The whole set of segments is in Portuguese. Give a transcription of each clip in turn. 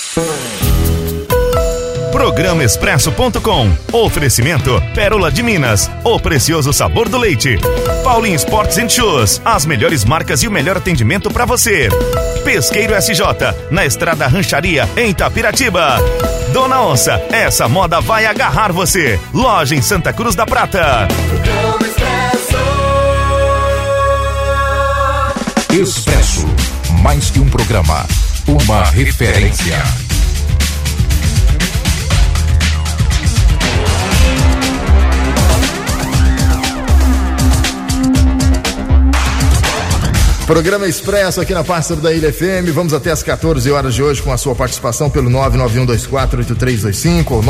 Programa Expresso.com. Oferecimento Pérola de Minas, o precioso sabor do leite. Paulinho Sports and Shoes, as melhores marcas e o melhor atendimento para você. Pesqueiro SJ, na Estrada Rancharia, em Itapiratiba. Dona Onça, essa moda vai agarrar você. Loja em Santa Cruz da Prata. Expresso, mais que um programa, uma referência. Programa Expresso aqui na Pássaro da Ilha FM. Vamos até as 14 horas de hoje com a sua participação pelo 991248325 ou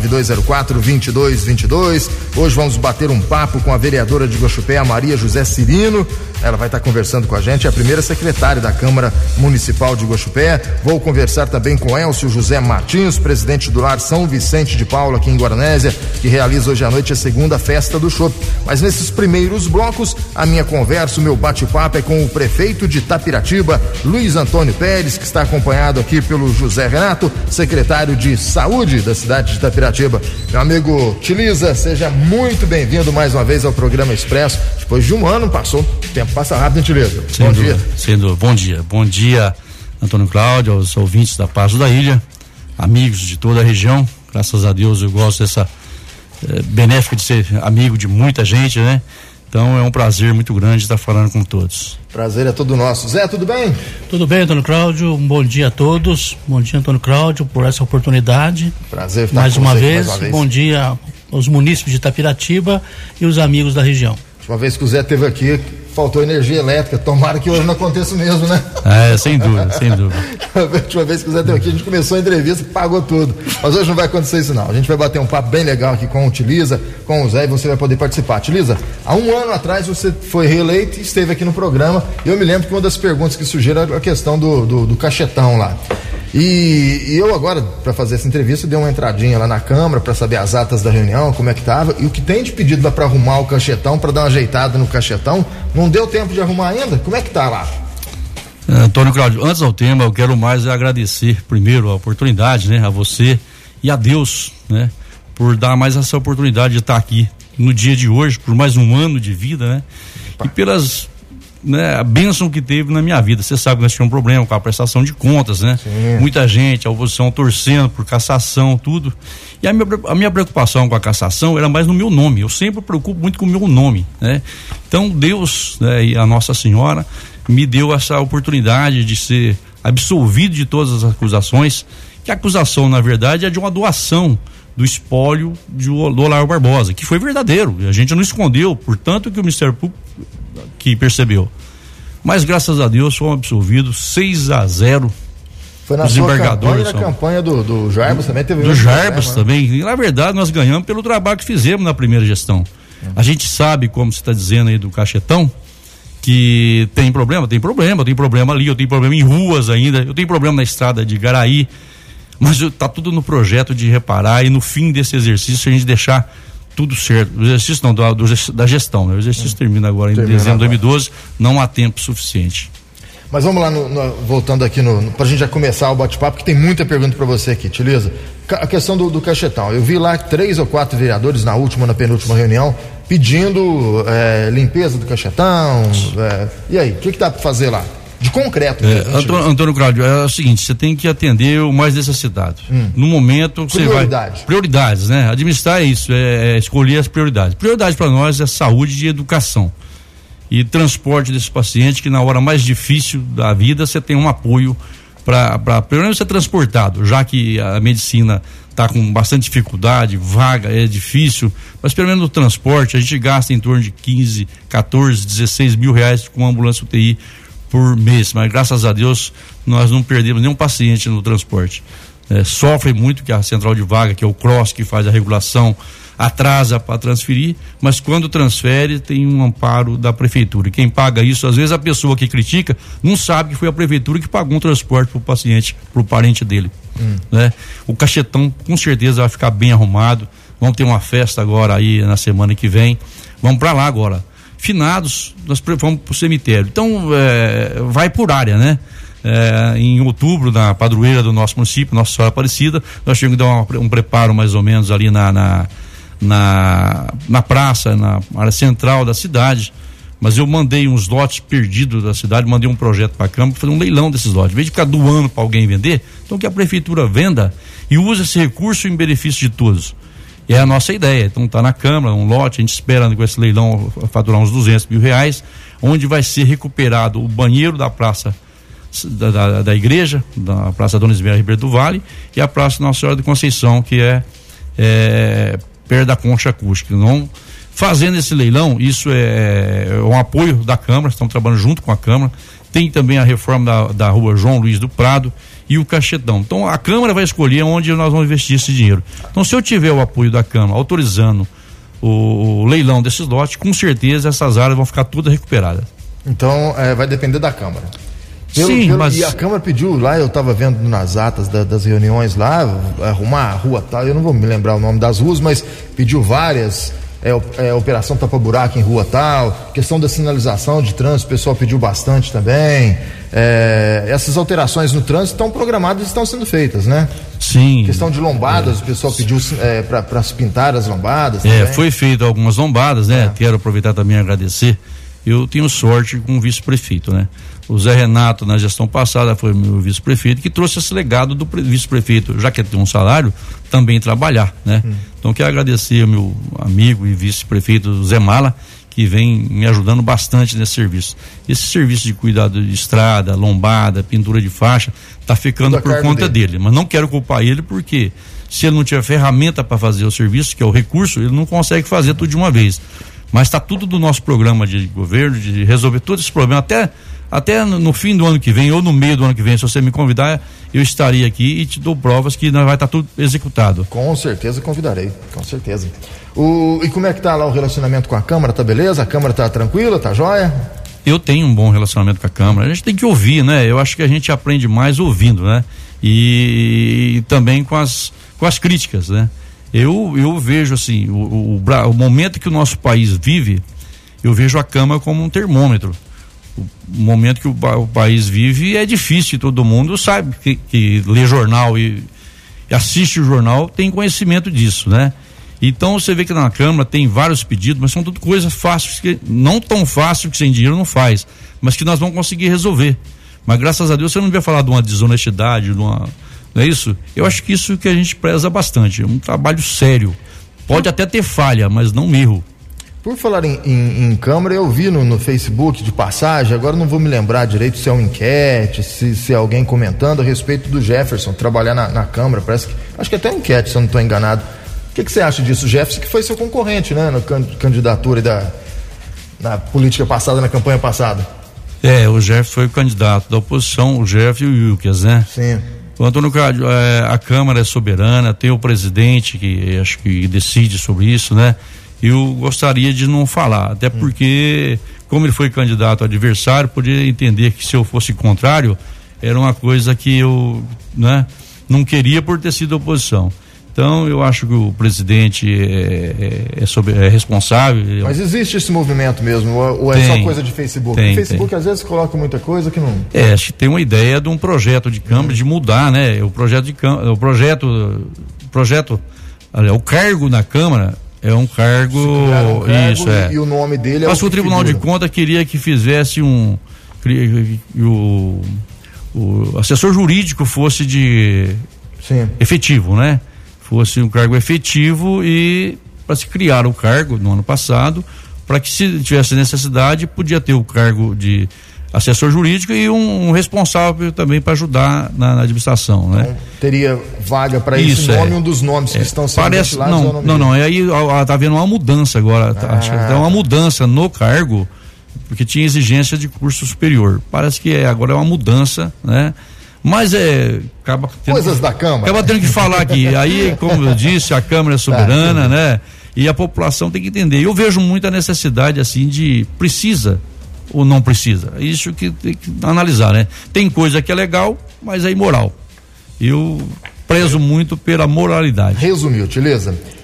992042222. Hoje vamos bater um papo com a vereadora de Guaxupé, a Maria José Cirino. Ela vai estar conversando com a gente, é a primeira secretária da Câmara Municipal de Guaxupé. Vou conversar também com Elcio José Martins, presidente do Lar São Vicente de Paula, aqui em Guaranésia, que realiza hoje à noite a segunda festa do chopp. Mas nesses primeiros blocos, a minha conversa, o meu bate-papo é com o prefeito de Itapiratiba, Luiz Antônio Pérez, que está acompanhado aqui pelo José Renato, secretário de Saúde da cidade de Itapiratiba. Meu amigo Tiliza, seja muito bem-vindo mais uma vez ao programa Expresso. Depois de um ano, passou, o tempo passa rápido, hein, Tiliza? Bom dia. Bom dia, Antônio Cláudio, aos ouvintes da Pássaro da Ilha, amigos de toda a região. Graças a Deus eu gosto dessa benéfica de ser amigo de muita gente, né? Então é um prazer muito grande estar falando com todos. Prazer é todo nosso. Zé, tudo bem? Tudo bem, Antônio Cláudio, um bom dia a todos. Bom dia, Antônio Cláudio, por essa oportunidade. Prazer estar mais com uma você vez. Mais uma vez. Bom dia aos munícipes de Itapiratiba e os amigos da região. Uma vez que o Zé esteve aqui, faltou energia elétrica. Tomara que hoje não aconteça o mesmo, né? Sem dúvida. A última vez que o Zé esteve aqui, a gente começou a entrevista e pagou tudo. Mas hoje não vai acontecer isso, não. A gente vai bater um papo bem legal aqui com o Tiliza, com o Zé, e você vai poder participar. Tiliza, há um ano atrás você foi reeleito e esteve aqui no programa. E eu me lembro que uma das perguntas que surgiram era a questão do cachetão lá. E eu agora, para fazer essa entrevista, dei uma entradinha lá na Câmara para saber as atas da reunião, como é que tava, e o que tem de pedido lá para arrumar o cachetão, para dar uma ajeitada no cachetão, não deu tempo de arrumar ainda? Como é que tá lá? Antônio Cláudio, antes ao tema, eu quero mais agradecer primeiro a oportunidade, né, a você e a Deus, né, por dar mais essa oportunidade de estar aqui no dia de hoje, por mais um ano de vida, né, e pelas, né, a bênção que teve na minha vida. Você sabe que nós tínhamos um problema com a prestação de contas, né? Sim. Muita gente, a oposição torcendo por cassação, tudo. E a minha preocupação com a cassação era mais no meu nome. Eu sempre preocupo muito com o meu nome, né? Então Deus, né, e a Nossa Senhora me deu essa oportunidade de ser absolvido de todas as acusações, que a acusação, na verdade, é de uma doação do espólio do Olavo Barbosa, que foi verdadeiro, a gente não escondeu, portanto que o Ministério Público que percebeu. Mas graças a Deus fomos absolvidos 6-0. Foi na sua campanha e na campanha do Jarbas também teve. Do Jarbas também. E, na verdade, nós ganhamos pelo trabalho que fizemos na primeira gestão. A gente sabe, como você está dizendo aí do cachetão, que tem problema ali, eu tenho problema em ruas ainda, eu tenho problema na estrada de Garaí, mas tá tudo no projeto de reparar, e no fim desse exercício a gente deixar tudo certo. O exercício não, da gestão, né? O exercício termina agora em dezembro de 2012, não há tempo suficiente. Mas vamos lá, voltando aqui pra gente já começar o bate-papo, que tem muita pergunta pra você aqui, Tiliza. A questão do cachetão, eu vi lá 3 ou 4 vereadores na penúltima reunião pedindo limpeza do cachetão, e aí, o que dá pra fazer lá? De concreto. Antônio Cláudio, é o seguinte, você tem que atender o mais necessitado. No momento você vai... Prioridades, né? Administrar é isso, é escolher as prioridades. Prioridade para nós é saúde e educação. E transporte desses pacientes, que na hora mais difícil da vida você tem um apoio para pelo menos ser transportado, já que a medicina está com bastante dificuldade, vaga, é difícil, mas pelo menos no transporte a gente gasta em torno de 15, 14, 16 mil reais com ambulância UTI por mês, mas graças a Deus nós não perdemos nenhum paciente no transporte. Sofre muito, que a central de vaga, que é o CROSS, que faz a regulação, atrasa para transferir, mas quando transfere tem um amparo da prefeitura. Quem paga isso, às vezes a pessoa que critica não sabe que foi a prefeitura que pagou um transporte para o paciente, para o parente dele, né? O cachetão com certeza vai ficar bem arrumado. Vamos ter uma festa agora aí na semana que vem, vamos para lá agora. Finados, nós vamos para o cemitério. Então vai por área, né? em outubro, na padroeira do nosso município, Nossa Senhora Aparecida. Nós tínhamos que dar um preparo mais ou menos ali na praça, na área central da cidade. Mas eu mandei uns lotes perdidos da cidade, mandei um projeto para a Câmara para fazer um leilão desses lotes. Em vez de ficar doando para alguém vender, então que a prefeitura venda e use esse recurso em benefício de todos. E é a nossa ideia. Então está na Câmara um lote, a gente espera com esse leilão faturar uns R$200 mil, onde vai ser recuperado o banheiro da praça da igreja, da Praça Dona Isabel Ribeiro do Vale, e a Praça Nossa Senhora de Conceição, que é perto da concha acústica. Não, fazendo esse leilão, isso é um apoio da Câmara, estamos trabalhando junto com a Câmara. Tem também a reforma da rua João Luiz do Prado e o Cachetão. Então a Câmara vai escolher onde nós vamos investir esse dinheiro. Então, se eu tiver o apoio da Câmara autorizando o leilão desses lotes, com certeza essas áreas vão ficar todas recuperadas. Então vai depender da Câmara. Mas... E a Câmara pediu lá, eu estava vendo nas atas das reuniões lá, arrumar a rua tal, eu não vou me lembrar o nome das ruas, mas pediu várias, operação tapa-buraco em rua tal, questão da sinalização de trânsito, o pessoal pediu bastante também. Essas alterações no trânsito estão programadas e estão sendo feitas, né? Sim. Questão de lombadas, o pessoal pediu para se pintar as lombadas também. Foi feito algumas lombadas, né? Quero aproveitar também e agradecer. Eu tenho sorte com o vice-prefeito, né? O Zé Renato, na gestão passada, foi meu vice-prefeito, que trouxe esse legado do vice-prefeito, já que ele tem um salário, também trabalhar, né? Então, quero agradecer ao meu amigo e vice-prefeito Zé Mala, que vem me ajudando bastante nesse serviço. Esse serviço de cuidado de estrada, lombada, pintura de faixa, tá ficando por conta dele. Mas não quero culpar ele, porque se ele não tiver ferramenta para fazer o serviço, que é o recurso, ele não consegue fazer tudo de uma vez. Mas está tudo do nosso programa de governo, de resolver todos esses problemas, até no fim do ano que vem, ou no meio do ano que vem, se você me convidar, eu estaria aqui e te dou provas que vai estar tudo executado. Com certeza convidarei, com certeza. E como é que tá lá o relacionamento com a Câmara? Tá beleza? A Câmara tá tranquila, tá jóia? Eu tenho um bom relacionamento com a Câmara. A gente tem que ouvir, né? Eu acho que a gente aprende mais ouvindo, né? E também com as críticas, né? Eu vejo assim, o momento que o nosso país vive, eu vejo a Câmara como um termômetro. O momento que o país vive é difícil, todo mundo sabe que lê jornal e assiste o jornal, tem conhecimento disso, né? Então você vê que na Câmara tem vários pedidos, mas são tudo coisas fáceis, não tão fácil que sem dinheiro não faz, mas que nós vamos conseguir resolver. Mas graças a Deus você não vai falar de uma desonestidade, não é isso? Eu acho que isso que a gente preza bastante, é um trabalho sério. Pode até ter falha, mas não erro. Por falar em Câmara, eu vi no Facebook de passagem, agora não vou me lembrar direito se é uma enquete, se é alguém comentando a respeito do Jefferson trabalhar na Câmara, acho que até uma enquete, se eu não estou enganado. O que você acha disso? O Jefferson, que foi seu concorrente, né, na candidatura na política passada, na campanha passada. O Jefferson foi o candidato da oposição, o Jefferson e o Wilkes, né? Sim. O Antônio Cláudio, a Câmara é soberana, tem o presidente que acho que decide sobre isso, né? Eu gostaria de não falar, até porque, como ele foi candidato adversário, poderia entender que se eu fosse contrário, era uma coisa que eu, né, não queria por ter sido oposição. Então, eu acho que o presidente é responsável. Mas existe esse movimento mesmo, ou é só coisa de Facebook? O Facebook às vezes coloca muita coisa que não... acho que tem uma ideia de um projeto de Câmara, de mudar, né? O cargo na Câmara é um cargo, isso e o nome dele é mas o Tribunal de Contas queria que fizesse o assessor jurídico fosse efetivo, né? Fosse um cargo efetivo, e para se criar o cargo no ano passado, para que se tivesse necessidade, podia ter o cargo de assessor jurídico e um responsável também para ajudar na administração, né? Então, teria vaga para esse nome, um dos nomes que estão sendo ventilados? Não, aí está havendo uma mudança agora, acho que tem uma mudança no cargo, porque tinha exigência de curso superior, parece que agora é uma mudança, né? Mas acaba tendo coisas da Câmara. Acaba tendo que falar aqui, aí como eu disse, a Câmara é soberana, né? E a população tem que entender. Eu vejo muita necessidade assim de precisa ou não precisa. Isso que tem que analisar, né? Tem coisa que é legal, mas é imoral. Eu prezo muito pela moralidade. Resumiu, beleza?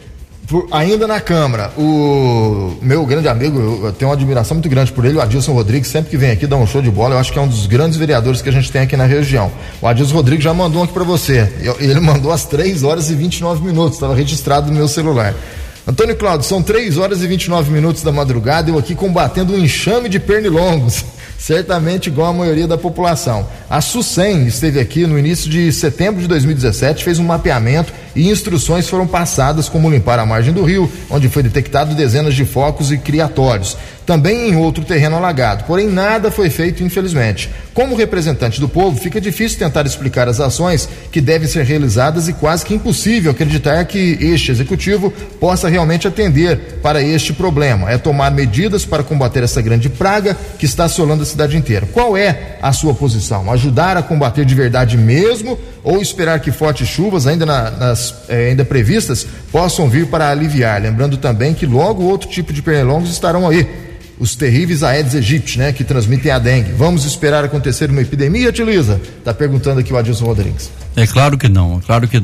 Ainda na Câmara, o meu grande amigo, eu tenho uma admiração muito grande por ele, o Adilson Rodrigues, sempre que vem aqui dá um show de bola, eu acho que é um dos grandes vereadores que a gente tem aqui na região. O Adilson Rodrigues já mandou um aqui para você, ele mandou às 3h29, estava registrado no meu celular. Antônio Cláudio, são 3h29 da madrugada, eu aqui combatendo um enxame de pernilongos, certamente igual a maioria da população. A SUSEM esteve aqui no início de setembro de 2017, fez um mapeamento e instruções foram passadas como limpar a margem do rio, onde foi detectado dezenas de focos e criatórios. Também em outro terreno alagado, porém nada foi feito, infelizmente. Como representante do povo, fica difícil tentar explicar as ações que devem ser realizadas e quase que impossível acreditar que este executivo possa realmente atender para este problema. É tomar medidas para combater essa grande praga que está assolando a cidade inteira. Qual é a sua posição? Ajudar a combater de verdade mesmo ou esperar que fortes chuvas ainda previstas possam vir para aliviar? Lembrando também que logo outro tipo de pernilongos estarão aí, os terríveis Aedes aegypti, né, que transmitem a dengue. Vamos esperar acontecer uma epidemia, Tiliza? Está perguntando aqui o Adilson Rodrigues. É claro que não.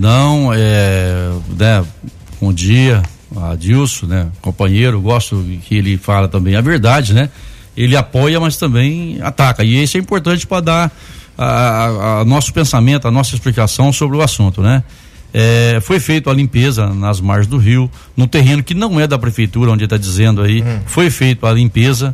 Bom dia, Adilson, né, companheiro, gosto que ele fala também a verdade, né? Ele apoia, mas também ataca. E isso é importante para dar a nosso pensamento, a nossa explicação sobre o assunto, né? Foi feita a limpeza nas margens do rio, no terreno que não é da prefeitura, onde está dizendo aí, foi feita a limpeza.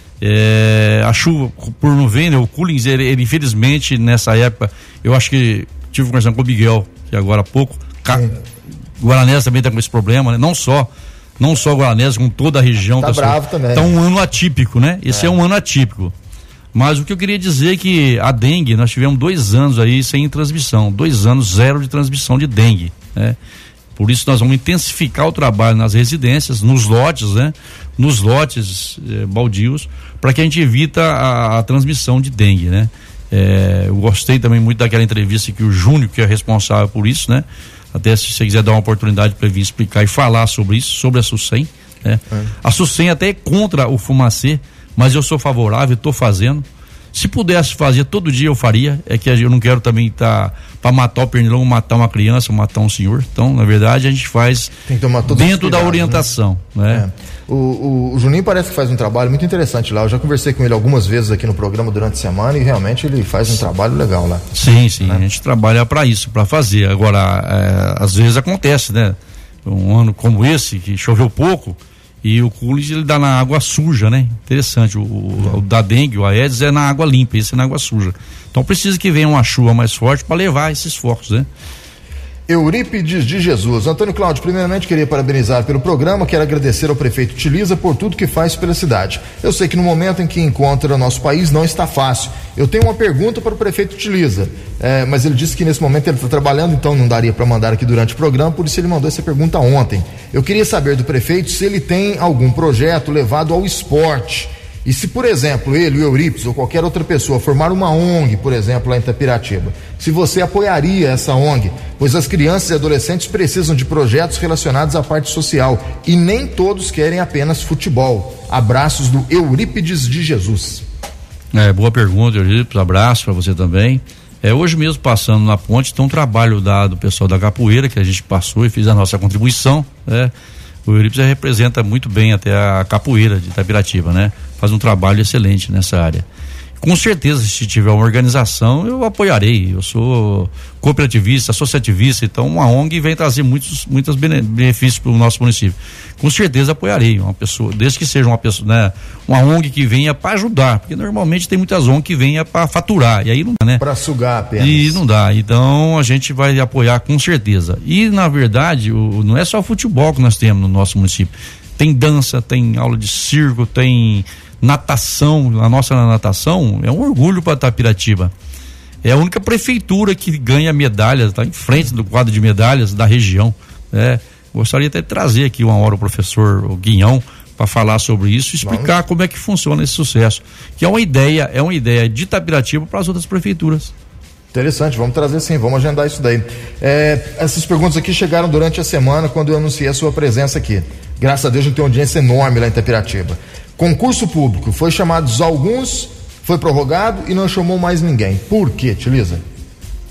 A chuva, por não ver, né, o Cullings, ele infelizmente nessa época, eu acho que tive conversando com o Miguel, que agora há pouco, Guaranésia também está com esse problema, né? Não só Guaranésia, como toda a região. Tá bravo também. Está um ano atípico, né? Esse é um ano atípico. Mas o que eu queria dizer é que a dengue, nós tivemos 2 anos aí sem transmissão, 2 anos zero de transmissão de dengue, né? Por isso nós vamos intensificar o trabalho nas residências, nos lotes, né? Nos lotes baldios, para que a gente evita a transmissão de dengue, né? Eu gostei também muito daquela entrevista que o Júnior, que é responsável por isso, né? Até se você quiser dar uma oportunidade para vir explicar e falar sobre isso, sobre a SUSEM, né? A SUSEM até é contra o fumacê, mas eu sou favorável, estou fazendo. Se pudesse fazer todo dia eu faria, é que eu não quero também estar para matar o pernilongo, matar uma criança, matar um senhor. Então, na verdade, a gente faz dentro da orientação, né? O Juninho parece que faz um trabalho muito interessante lá. Eu já conversei com ele algumas vezes aqui no programa durante a semana e realmente ele faz um trabalho legal lá. Sim, né? A gente trabalha para isso, para fazer. Agora, às vezes acontece, né? Um ano como esse, que choveu pouco, e o Cullings ele dá na água suja, né? Interessante, o da dengue, o Aedes é na água limpa, esse é na água suja. Então precisa que venha uma chuva mais forte para levar esses focos, né? Eurípides de Jesus. Antônio Cláudio, primeiramente queria parabenizar pelo programa, quero agradecer ao prefeito Tiliza por tudo que faz pela cidade. Eu sei que no momento em que encontra o nosso país não está fácil. Eu tenho uma pergunta para o prefeito Tiliza, mas ele disse que nesse momento ele está trabalhando, então não daria para mandar aqui durante o programa, por isso ele mandou essa pergunta ontem. Eu queria saber do prefeito se ele tem algum projeto levado ao esporte. E se, por exemplo, ele, o Eurípides ou qualquer outra pessoa formar uma ONG, por exemplo, lá em Itapiratiba, se você apoiaria essa ONG, pois as crianças e adolescentes precisam de projetos relacionados à parte social e nem todos querem apenas futebol. Abraços do Eurípides de Jesus. Boa pergunta, Eurípides, abraço para você também. Hoje mesmo, passando na ponte, tem um trabalho do pessoal da capoeira, que a gente passou e fez a nossa contribuição, né? O Eurípides representa muito bem até a capoeira de Itapiratiba, né? Faz um trabalho excelente nessa área. Com certeza, se tiver uma organização, eu apoiarei. Eu sou cooperativista, associativista, então uma ONG vem trazer muitos benefícios para o nosso município. Com certeza apoiarei uma pessoa, desde que seja uma pessoa, né, uma ONG que venha para ajudar, porque normalmente tem muitas ONG que venham para faturar, e aí não dá, né? Para sugar apenas. E não dá, então a gente vai apoiar com certeza. E na verdade, não é só futebol que nós temos no nosso município. Tem dança, tem aula de circo, tem natação. A nossa natação é um orgulho para Itapiratiba. É a única prefeitura que ganha medalhas, está em frente do quadro de medalhas da região. Gostaria até de trazer aqui uma hora o professor Guinhão para falar sobre isso e explicar como é que funciona esse sucesso. Que é uma ideia de Itapiratiba para as outras prefeituras. Interessante, vamos trazer sim, vamos agendar isso daí. Essas perguntas aqui chegaram durante a semana quando eu anunciei a sua presença aqui. Graças a Deus a gente tem uma audiência enorme lá em Itapiratiba. Concurso público, foi chamados alguns, foi prorrogado e não chamou mais ninguém. Por quê, Tiliza?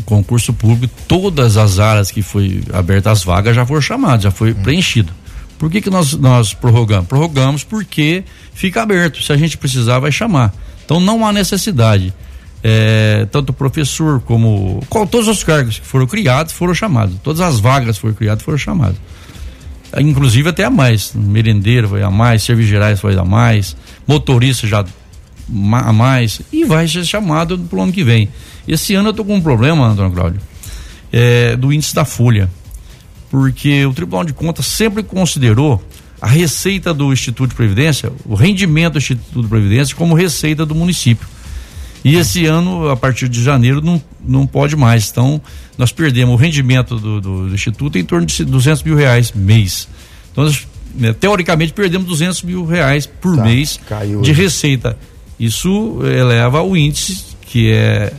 concurso público, todas as áreas que foi abertas as vagas já foram chamadas, já foi preenchido. Por que nós prorrogamos? Prorrogamos porque fica aberto, se a gente precisar vai chamar. Então não há necessidade. Tanto o professor como todos os cargos que foram criados foram chamados, todas as vagas que foram criadas foram chamadas, inclusive até a mais, merendeiro vai a mais, serviços gerais vai a mais, motorista já a mais, e vai ser chamado pro ano que vem. Esse ano eu tô com um problema, Antônio Cláudio, do índice da folha, porque o Tribunal de Contas sempre considerou a receita do Instituto de Previdência, o rendimento do Instituto de Previdência como receita do município. E esse ano, a partir de janeiro, não pode mais. Então, nós perdemos o rendimento do Instituto em torno de R$200 mil mês. Então, nós, teoricamente, perdemos R$200 mil por mês de receita. Isso eleva o índice, que é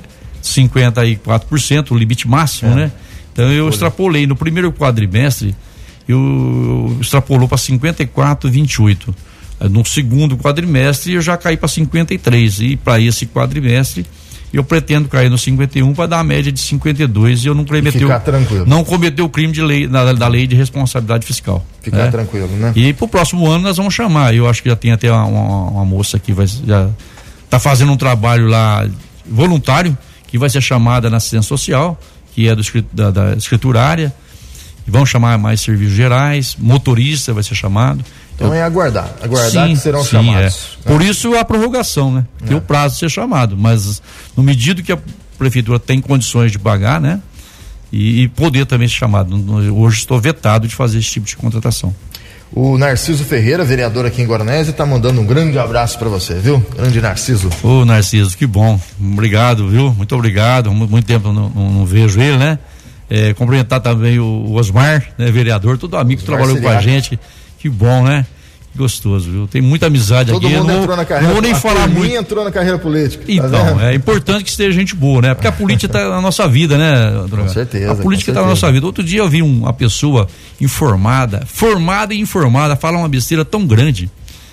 54%, o limite máximo, né? Então, eu extrapolei. No primeiro quadrimestre, eu extrapolou para 54,28%. No segundo quadrimestre eu já caí para 53 e para esse quadrimestre eu pretendo cair no 51 para dar a média de 52 e eu não cometeu o crime de lei, da lei de responsabilidade fiscal. Ficar tranquilo, né? E pro próximo ano nós vamos chamar, eu acho que já tem até uma moça que já tá fazendo um trabalho lá voluntário, que vai ser chamada na assistência social, que é da escriturária, e vão chamar mais serviços gerais, motorista vai ser chamado. Então aguardar que serão chamados. Por isso a prorrogação, né? Tem o prazo de ser chamado, mas no medida que a prefeitura tem condições de pagar, né? E poder também ser chamado. Hoje estou vetado de fazer esse tipo de contratação. O Narciso Ferreira, vereador aqui em Guaranésia, está mandando um grande abraço para você, viu? Grande Narciso. Ô Narciso, que bom. Obrigado, viu? Muito obrigado. Muito tempo não vejo ele, né? Cumprimentar também o Osmar, né? Vereador, todo amigo que trabalhou com a gente. Que bom, né? Que gostoso, viu? Tem muita amizade aqui. Todo mundo entrou na carreira. Não vou nem falar muito. Entrou na carreira política. Então, é importante que esteja gente boa, né? Porque a política está na nossa vida, né? Com certeza. A política está na nossa vida. Outro dia eu vi uma pessoa formada e informada, falar uma besteira tão grande,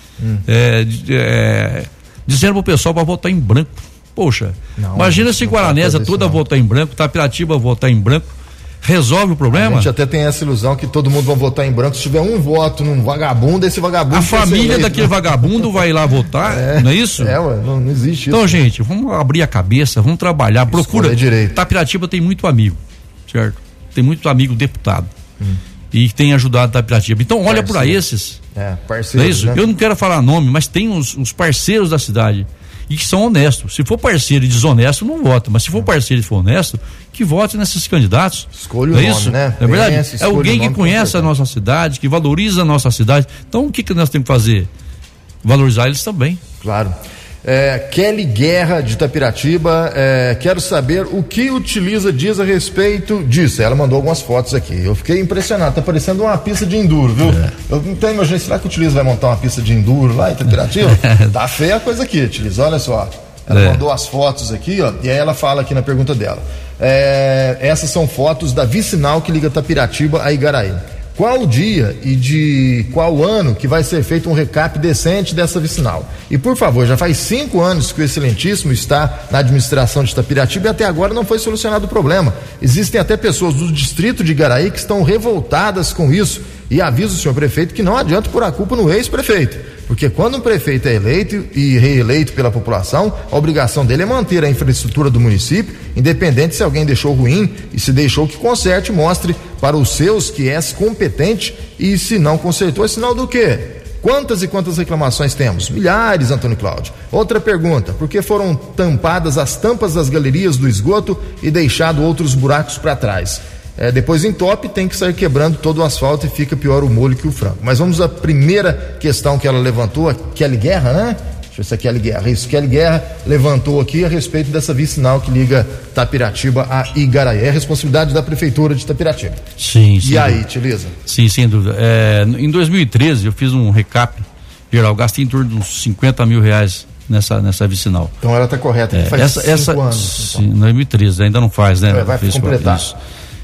dizendo pro pessoal para votar em branco. Poxa, imagina se Guaranésia toda votar em branco, Tapiratiba votar em branco. Resolve o problema? A gente até tem essa ilusão que todo mundo vai votar em branco. Se tiver um voto num vagabundo, esse vagabundo... A família daquele vagabundo vai lá votar, não é isso? Não existe isso. Então, gente, vamos abrir a cabeça, vamos trabalhar, procura. Tapiratiba tem muito amigo, certo? Tem muito amigo deputado. E tem ajudado Tapiratiba. Então, olha para esses. Parceiros. Não é isso? Né? Eu não quero falar nome, mas tem os parceiros da cidade. E que são honestos. Se for parceiro e desonesto, não vota. Mas se for parceiro e for honesto, que vote nesses candidatos. Escolha o nome, isso? né? É verdade? É alguém que conhece a nossa cidade, que valoriza a nossa cidade. Então, o que nós temos que fazer? Valorizar eles também. Claro. Kelly Guerra de Tapiratiba, quero saber o que diz a respeito disso. Ela mandou algumas fotos aqui. Eu fiquei impressionado, tá parecendo uma pista de enduro, viu? Eu não tenho imaginado, será que o Utiliza vai montar uma pista de enduro lá em Tapiratiba? Tá feia a coisa aqui, Utiliza, olha só. Ela mandou as fotos aqui, ó, e aí ela fala aqui na pergunta dela. Essas são fotos da vicinal que liga Tapiratiba a Igaraí. Qual o dia e de qual ano que vai ser feito um recap decente dessa vicinal? E por favor, já faz 5 anos que o Excelentíssimo está na administração de Tapiratiba e até agora não foi solucionado o problema. Existem até pessoas do distrito de Igaraí que estão revoltadas com isso e aviso o senhor prefeito que não adianta pôr a culpa no ex-prefeito, porque quando um prefeito é eleito e reeleito pela população, a obrigação dele é manter a infraestrutura do município, independente se alguém deixou ruim, e se deixou que conserte, mostre para os seus que é competente, e se não consertou, é sinal do quê? Quantas e quantas reclamações temos? Milhares, Antônio Cláudio. Outra pergunta, por que foram tampadas as tampas das galerias do esgoto e deixado outros buracos para trás? Depois entope, tem que sair quebrando todo o asfalto e fica pior o molho que o frango. Mas vamos à primeira questão que ela levantou, a Kelly Guerra, né? Deixa eu ver se é Kelly Guerra. Isso, Kelly Guerra levantou aqui a respeito dessa vicinal que liga Tapiratiba a Igaraí. É responsabilidade da prefeitura de Tapiratiba. Sim. E aí, Tiliza? Sim, sem dúvida. Em 2013 eu fiz um recap geral, gastei em torno de uns R$50 mil nessa vicinal. Então ela está correta, faz 5 anos. Sim, 2013, ainda não faz, né? Vai completar. Isso.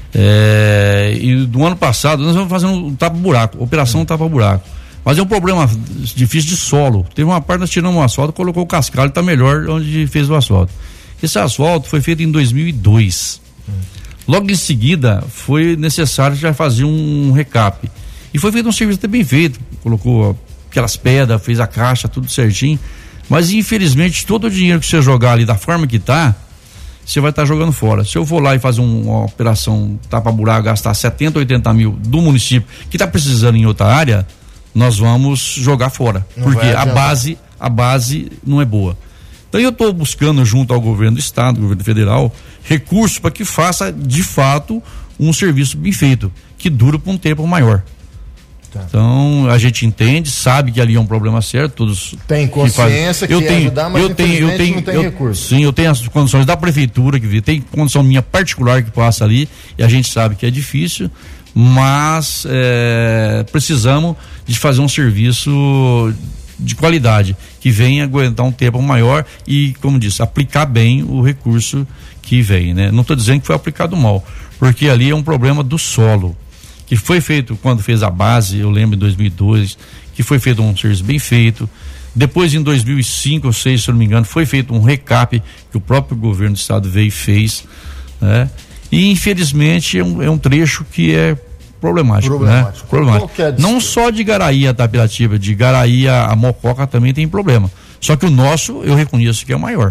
E do ano passado nós vamos fazendo um tapa-buraco, operação tapa-buraco. Mas é um problema difícil de solo. Teve uma parte, nós tiramos o asfalto, colocou o cascalho, está melhor onde fez o asfalto. Esse asfalto foi feito em 2002. Logo em seguida, foi necessário já fazer um recap. E foi feito um serviço até bem feito. Colocou aquelas pedras, fez a caixa, tudo certinho. Mas, infelizmente, todo o dinheiro que você jogar ali da forma que tá, você vai estar jogando fora. Se eu for lá e fazer uma operação tapa-buraco, gastar 70, 80 mil do município, que está precisando em outra área, nós vamos jogar fora. Porque a base não é boa. Então, eu estou buscando, junto ao governo do estado, governo federal, recursos para que faça, de fato, um serviço bem feito, que dure por um tempo maior. Tá. Então, a gente entende, sabe que ali é um problema sério, todos tem consciência que ajudar, mas infelizmente não tem recurso. Sim, eu tenho as condições da prefeitura, que tem condição minha particular que passa ali, e a gente sabe que é difícil, mas precisamos de fazer um serviço de qualidade, que venha aguentar um tempo maior e, como disse, aplicar bem o recurso que vem, né? Não estou dizendo que foi aplicado mal, porque ali é um problema do solo, que foi feito quando fez a base, eu lembro em 2002, que foi feito um serviço bem feito. Depois, em 2005 ou 2006, se eu não me engano, foi feito um recap que o próprio governo do estado veio e fez, né? E infelizmente é um trecho que é problemático. Né? Problemático. Não só de Garaí a Tapiratiba, de Garaí a Mococa também tem problema. Só que o nosso, eu reconheço que é o maior.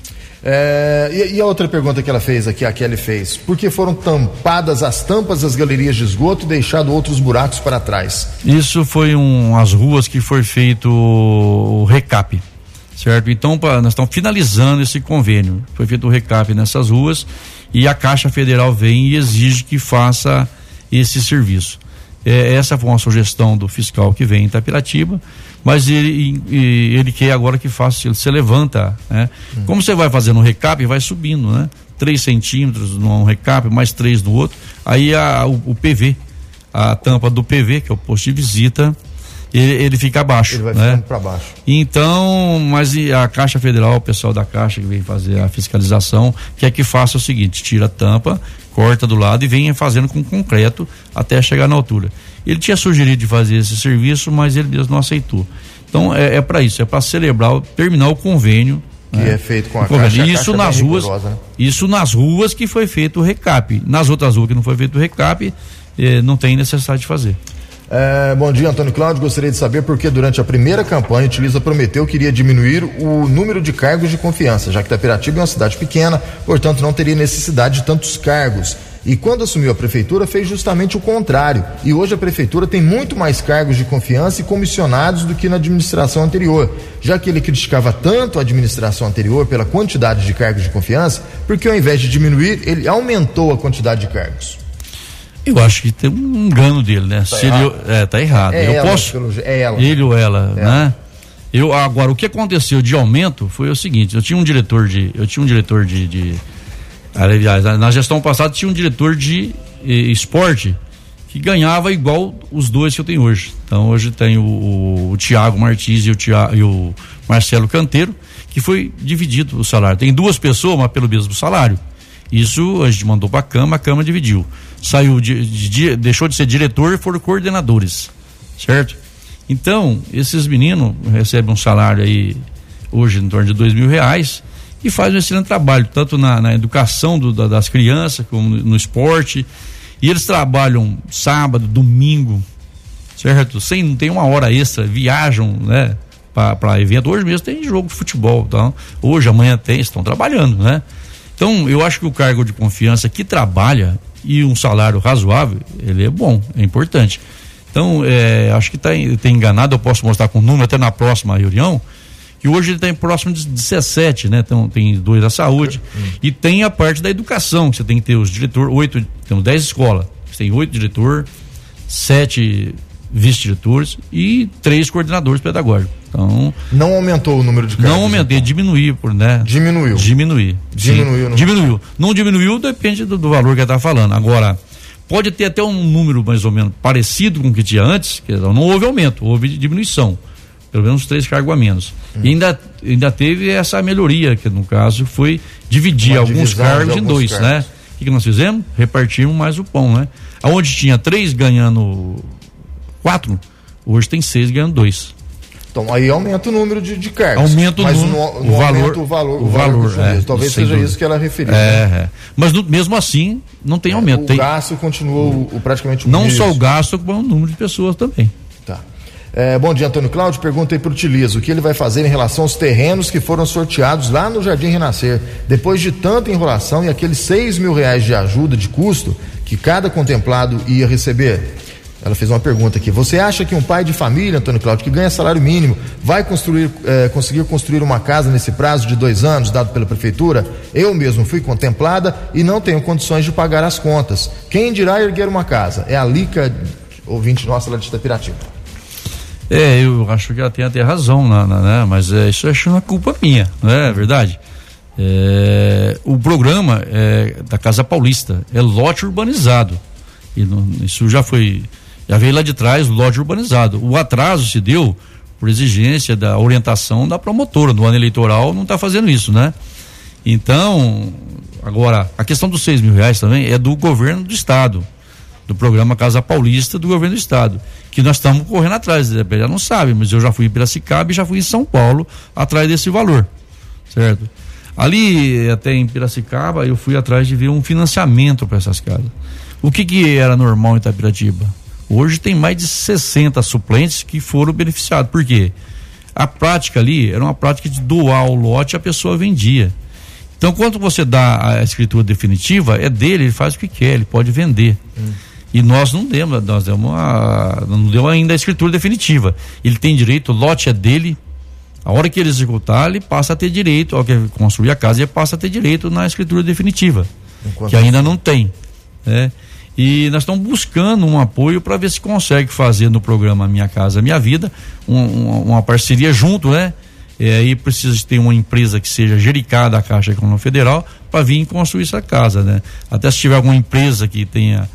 E a outra pergunta que ela fez aqui, a Kelly fez: por que foram tampadas as tampas das galerias de esgoto e deixado outros buracos para trás? Isso foi as ruas que foi feito o recap, certo? Então, nós estamos finalizando esse convênio. Foi feito o recap nessas ruas e a Caixa Federal vem e exige que faça esse serviço. Essa foi uma sugestão do fiscal que vem em Itapiratiba, mas ele quer agora que faça, você levanta, né? Como você vai fazendo um recap, vai subindo, né? 3 centímetros num recap, mais 3 no outro, aí o PV, a tampa do PV, que é o posto de visita, ele fica abaixo. Ele vai, né? ficando para baixo. Então, mas a Caixa Federal, o pessoal da Caixa que vem fazer a fiscalização, quer que faça o seguinte: tira a tampa, corta do lado e venha fazendo com concreto até chegar na altura. Ele tinha sugerido de fazer esse serviço, mas ele mesmo não aceitou. Então é para isso, é para celebrar, terminar o convênio. Que é feito com a Caixa. Isso nas ruas, rigorosa, né? Isso nas ruas que foi feito o recap. Nas outras ruas que não foi feito o recap, não tem necessidade de fazer. Bom dia, Antônio Cláudio. Gostaria de saber por que durante a primeira campanha a Utiliza prometeu que iria diminuir o número de cargos de confiança, já que Itapiratiba é uma cidade pequena, portanto não teria necessidade de tantos cargos. E quando assumiu a prefeitura fez justamente o contrário. E hoje a prefeitura tem muito mais cargos de confiança e comissionados do que na administração anterior. Já que ele criticava tanto a administração anterior pela quantidade de cargos de confiança, porque ao invés de diminuir, ele aumentou a quantidade de cargos. Eu acho que tem um engano dele, né? Tá errado. Ele ou ela, né? Agora, o que aconteceu de aumento foi o seguinte: eu tinha um diretor aliás, na gestão passada tinha um diretor de esporte que ganhava igual os dois que eu tenho hoje. Então, hoje tem o Tiago Martins e o Marcelo Canteiro, que foi dividido o salário. Tem 2 pessoas, mas pelo mesmo salário. Isso a gente mandou para a Câmara dividiu. Saiu, deixou de ser diretor e foram coordenadores, certo? Então, esses meninos recebem um salário aí, hoje em torno de R$2.000, e fazem um excelente trabalho, tanto na educação das crianças, como no esporte, e eles trabalham sábado, domingo, certo? Não tem uma hora extra, viajam, né? Para evento. Hoje mesmo tem jogo de futebol, então, hoje, amanhã estão trabalhando, né? Então, eu acho que o cargo de confiança que trabalha e um salário razoável, ele é bom, é importante. Então, acho que tem enganado, eu posso mostrar com o número até na próxima reunião, que hoje ele está próximo de 17, né? Então, tem 2 da saúde e tem a parte da educação, que você tem que ter os diretores, temos 10 escolas, você tem 8 diretores, 7 vice-diretores e 3 coordenadores pedagógicos. Então, não aumentou o número de cargos? Não aumentei, diminuiu, né? Diminuiu. Diminuiu. Não diminuiu, depende do valor que ele está falando. Agora, pode ter até um número mais ou menos parecido com o que tinha antes, que não houve aumento, houve diminuição. Pelo menos 3 cargos a menos. E ainda teve essa melhoria, que no caso foi dividir alguns cargos em 2, né? O que nós fizemos? Repartimos mais o pão, né? Aonde tinha 3 ganhando 4, hoje tem 6 ganhando 2. Então aí aumenta o número de cargas. Aumenta o valor. Talvez seja dúvida. Isso que ela referiu. Mas mesmo assim, não tem aumento. O gasto continuou praticamente o mesmo. Não só o gasto, como o número de pessoas também. Tá. Bom dia, Antônio Cláudio. Pergunta aí para o Tilizo, o que ele vai fazer em relação aos terrenos que foram sorteados lá no Jardim Renascer. Depois de tanta enrolação e aqueles R$6.000 de ajuda de custo que cada contemplado ia receber. Ela fez uma pergunta aqui. Você acha que um pai de família, Antônio Cláudio, que ganha salário mínimo, vai conseguir construir uma casa nesse prazo de 2 anos, dado pela prefeitura? Eu mesmo fui contemplada e não tenho condições de pagar as contas. Quem dirá erguer uma casa? É a Lica, ouvinte nossa lá de Itapiratiba. Eu acho que ela tem até razão, né? Mas isso acho uma culpa minha, não é verdade? O programa da Casa Paulista é lote urbanizado. Isso já veio lá de trás, lote urbanizado. O atraso se deu por exigência da orientação da promotora. No ano eleitoral não está fazendo isso, né? Então, agora, a questão dos R$6.000 também é do governo do estado, do programa Casa Paulista do governo do estado, que nós estamos correndo atrás. Já não sabe, mas eu já fui em Piracicaba e já fui em São Paulo atrás desse valor, certo? Ali, até em Piracicaba, eu fui atrás de ver um financiamento para essas casas. O que era normal em Itapiratiba? Hoje tem mais de 60 suplentes que foram beneficiados. Por quê? A prática ali era uma prática de doar o lote e a pessoa vendia. Então, quando você dá a escritura definitiva, é dele, ele faz o que quer, ele pode vender. E nós não demos ainda a escritura definitiva. Ele tem direito, o lote é dele. A hora que ele executar, ele passa a ter direito, ao que construir a casa, ele passa a ter direito na escritura definitiva, que ainda não tem, né? E nós estamos buscando um apoio para ver se consegue fazer no programa Minha Casa Minha Vida uma parceria junto, né? Aí precisa ter uma empresa que seja gericada da Caixa Econômica Federal para vir construir essa casa, né? Até se tiver alguma empresa que tenha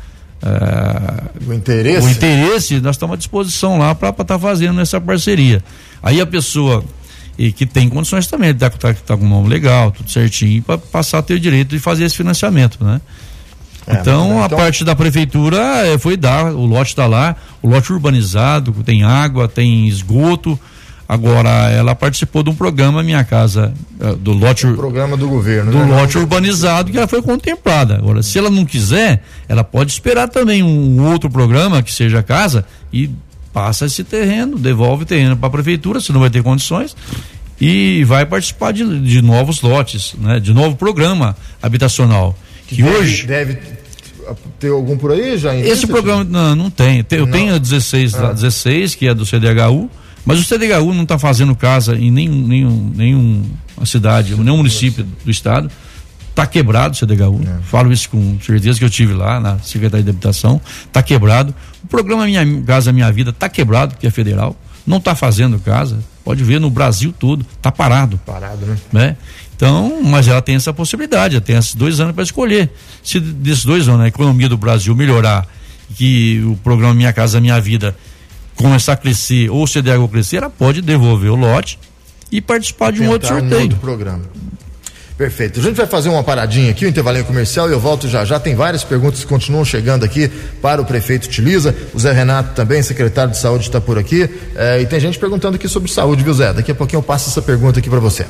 o interesse, nós estamos à disposição lá para estar fazendo essa parceria. Aí a pessoa que tem condições também, tá com o nome legal, tudo certinho, para passar a ter o direito de fazer esse financiamento, né? Então a parte da prefeitura foi dar, o lote está lá, o lote urbanizado, tem água, tem esgoto. Agora ela participou de um programa Minha Casa, do lote, programa do governo, do lote urbanizado, que ela foi contemplada. Agora, se ela não quiser, ela pode esperar também um outro programa que seja a casa e passa esse terreno, devolve o terreno para a prefeitura, se não vai ter condições, e vai participar de novos lotes, né? De novo programa habitacional. Que hoje deve ter algum por aí já? Esse programa não tem. Eu tenho a 16, que é do CDHU, mas o CDHU não está fazendo casa em nenhuma cidade, nenhum município do estado. Está quebrado o CDHU. Falo isso com certeza, que eu tive lá na Secretaria de Habitação. Está quebrado. O programa Minha Casa Minha Vida está quebrado, que é federal. Não está fazendo casa. Pode ver no Brasil todo. Está parado. Parado, né? Então, mas ela tem essa possibilidade, ela tem esses 2 anos para escolher. Se desses 2 anos a economia do Brasil melhorar, que o programa Minha Casa Minha Vida começar a crescer, ou o CDHU crescer, ela pode devolver o lote e participar de um outro sorteio. Um outro programa. Perfeito. A gente vai fazer uma paradinha aqui, um intervalinho comercial, e eu volto já. Tem várias perguntas que continuam chegando aqui para o prefeito Tiliza. O Zé Renato também, secretário de saúde, está por aqui. E tem gente perguntando aqui sobre saúde, viu, Zé? Daqui a pouquinho eu passo essa pergunta aqui para você.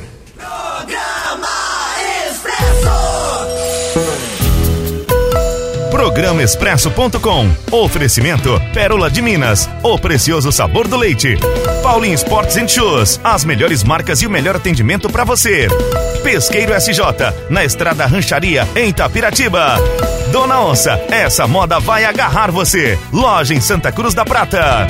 Programaexpresso.com. Oferecimento Pérola de Minas, o precioso sabor do leite. Paulinho Sports & Shoes, as melhores marcas e o melhor atendimento para você. Pesqueiro SJ, na Estrada Rancharia, em Itapiratiba. Dona Onça, essa moda vai agarrar você. Loja em Santa Cruz da Prata.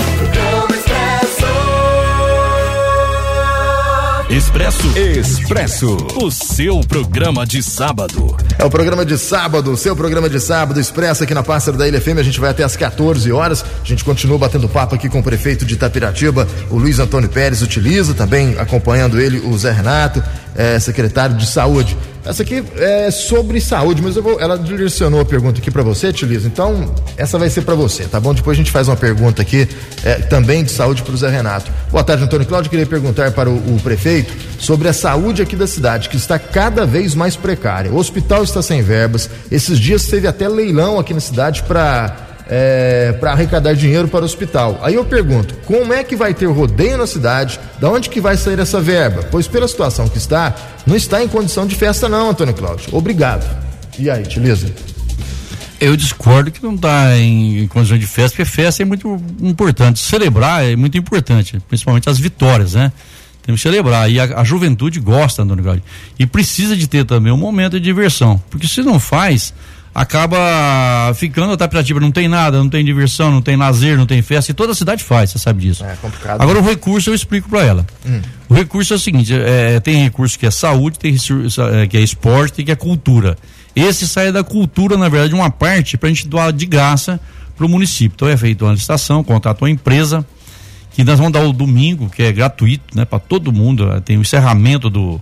Expresso, o seu programa de sábado. É o programa de sábado, o seu programa de sábado, Expresso aqui na Pássaro da Ilha FM. A gente vai até às 14 horas. A gente continua batendo papo aqui com o prefeito de Itapiratiba, o Luiz Antônio Pérez, utiliza também, acompanhando ele, o Zé Renato, secretário de saúde. Essa aqui é sobre saúde, mas ela direcionou a pergunta aqui para você, Tiliza. Então, essa vai ser para você, tá bom? Depois a gente faz uma pergunta aqui também de saúde para o Zé Renato. Boa tarde, Antônio Cláudio. Queria perguntar para o prefeito sobre a saúde aqui da cidade, que está cada vez mais precária. O hospital está sem verbas. Esses dias teve até leilão aqui na cidade para para arrecadar dinheiro para o hospital. Aí eu pergunto, como é que vai ter rodeio na cidade? Da onde que vai sair essa verba? Pois pela situação que está, não está em condição de festa não, Antônio Cláudio. Obrigado. E aí, Tiliza? Eu discordo que não está em condição de festa, porque festa é muito importante. Celebrar é muito importante, principalmente as vitórias, né? Temos que celebrar. E a juventude gosta, Antônio Cláudio. E precisa de ter também um momento de diversão. Porque se não faz, acaba ficando a Itapiratiba, não tem nada, não tem diversão, não tem lazer, não tem festa, e toda a cidade faz, você sabe disso. É complicado. Agora o recurso eu explico para ela. O recurso é o seguinte, tem recurso que é saúde, tem que é esporte, tem que é cultura. Esse sai da cultura, na verdade, uma parte pra gente doar de graça pro município. Então é feita uma licitação, contratou uma empresa, que nós vamos dar o domingo, que é gratuito, né, para todo mundo. Tem o encerramento do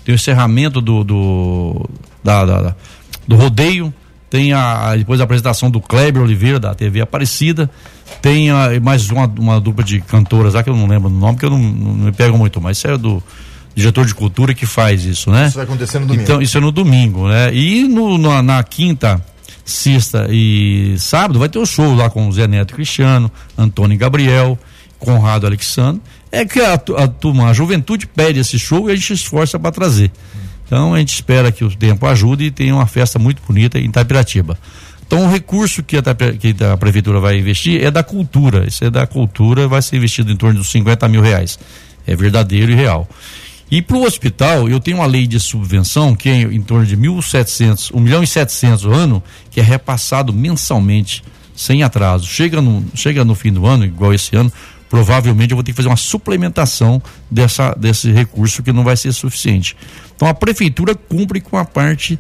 rodeio, tem depois a apresentação do Kleber Oliveira, da TV Aparecida, tem mais uma dupla de cantoras lá, que eu não lembro o nome, que eu não me pego muito, mas isso é do diretor de cultura que faz isso, né? Isso vai acontecer no domingo. Então, isso é no domingo, né? E na quinta, sexta e sábado vai ter o show lá com o Zé Neto Cristiano, Antônio Gabriel, Conrado Alexandre. É que a juventude pede esse show e a gente esforça para trazer. Então a gente espera que o tempo ajude e tenha uma festa muito bonita em Itapiratiba. Então o recurso que a prefeitura vai investir é da cultura. Isso é da cultura, vai ser investido em torno de R$50 mil. É verdadeiro e real. E para o hospital, eu tenho uma lei de subvenção que é em torno de 1.700 ao ano, que é repassado mensalmente, sem atraso. Chega no fim do ano, igual esse ano, provavelmente eu vou ter que fazer uma suplementação desse recurso, que não vai ser suficiente. Então a prefeitura cumpre com a parte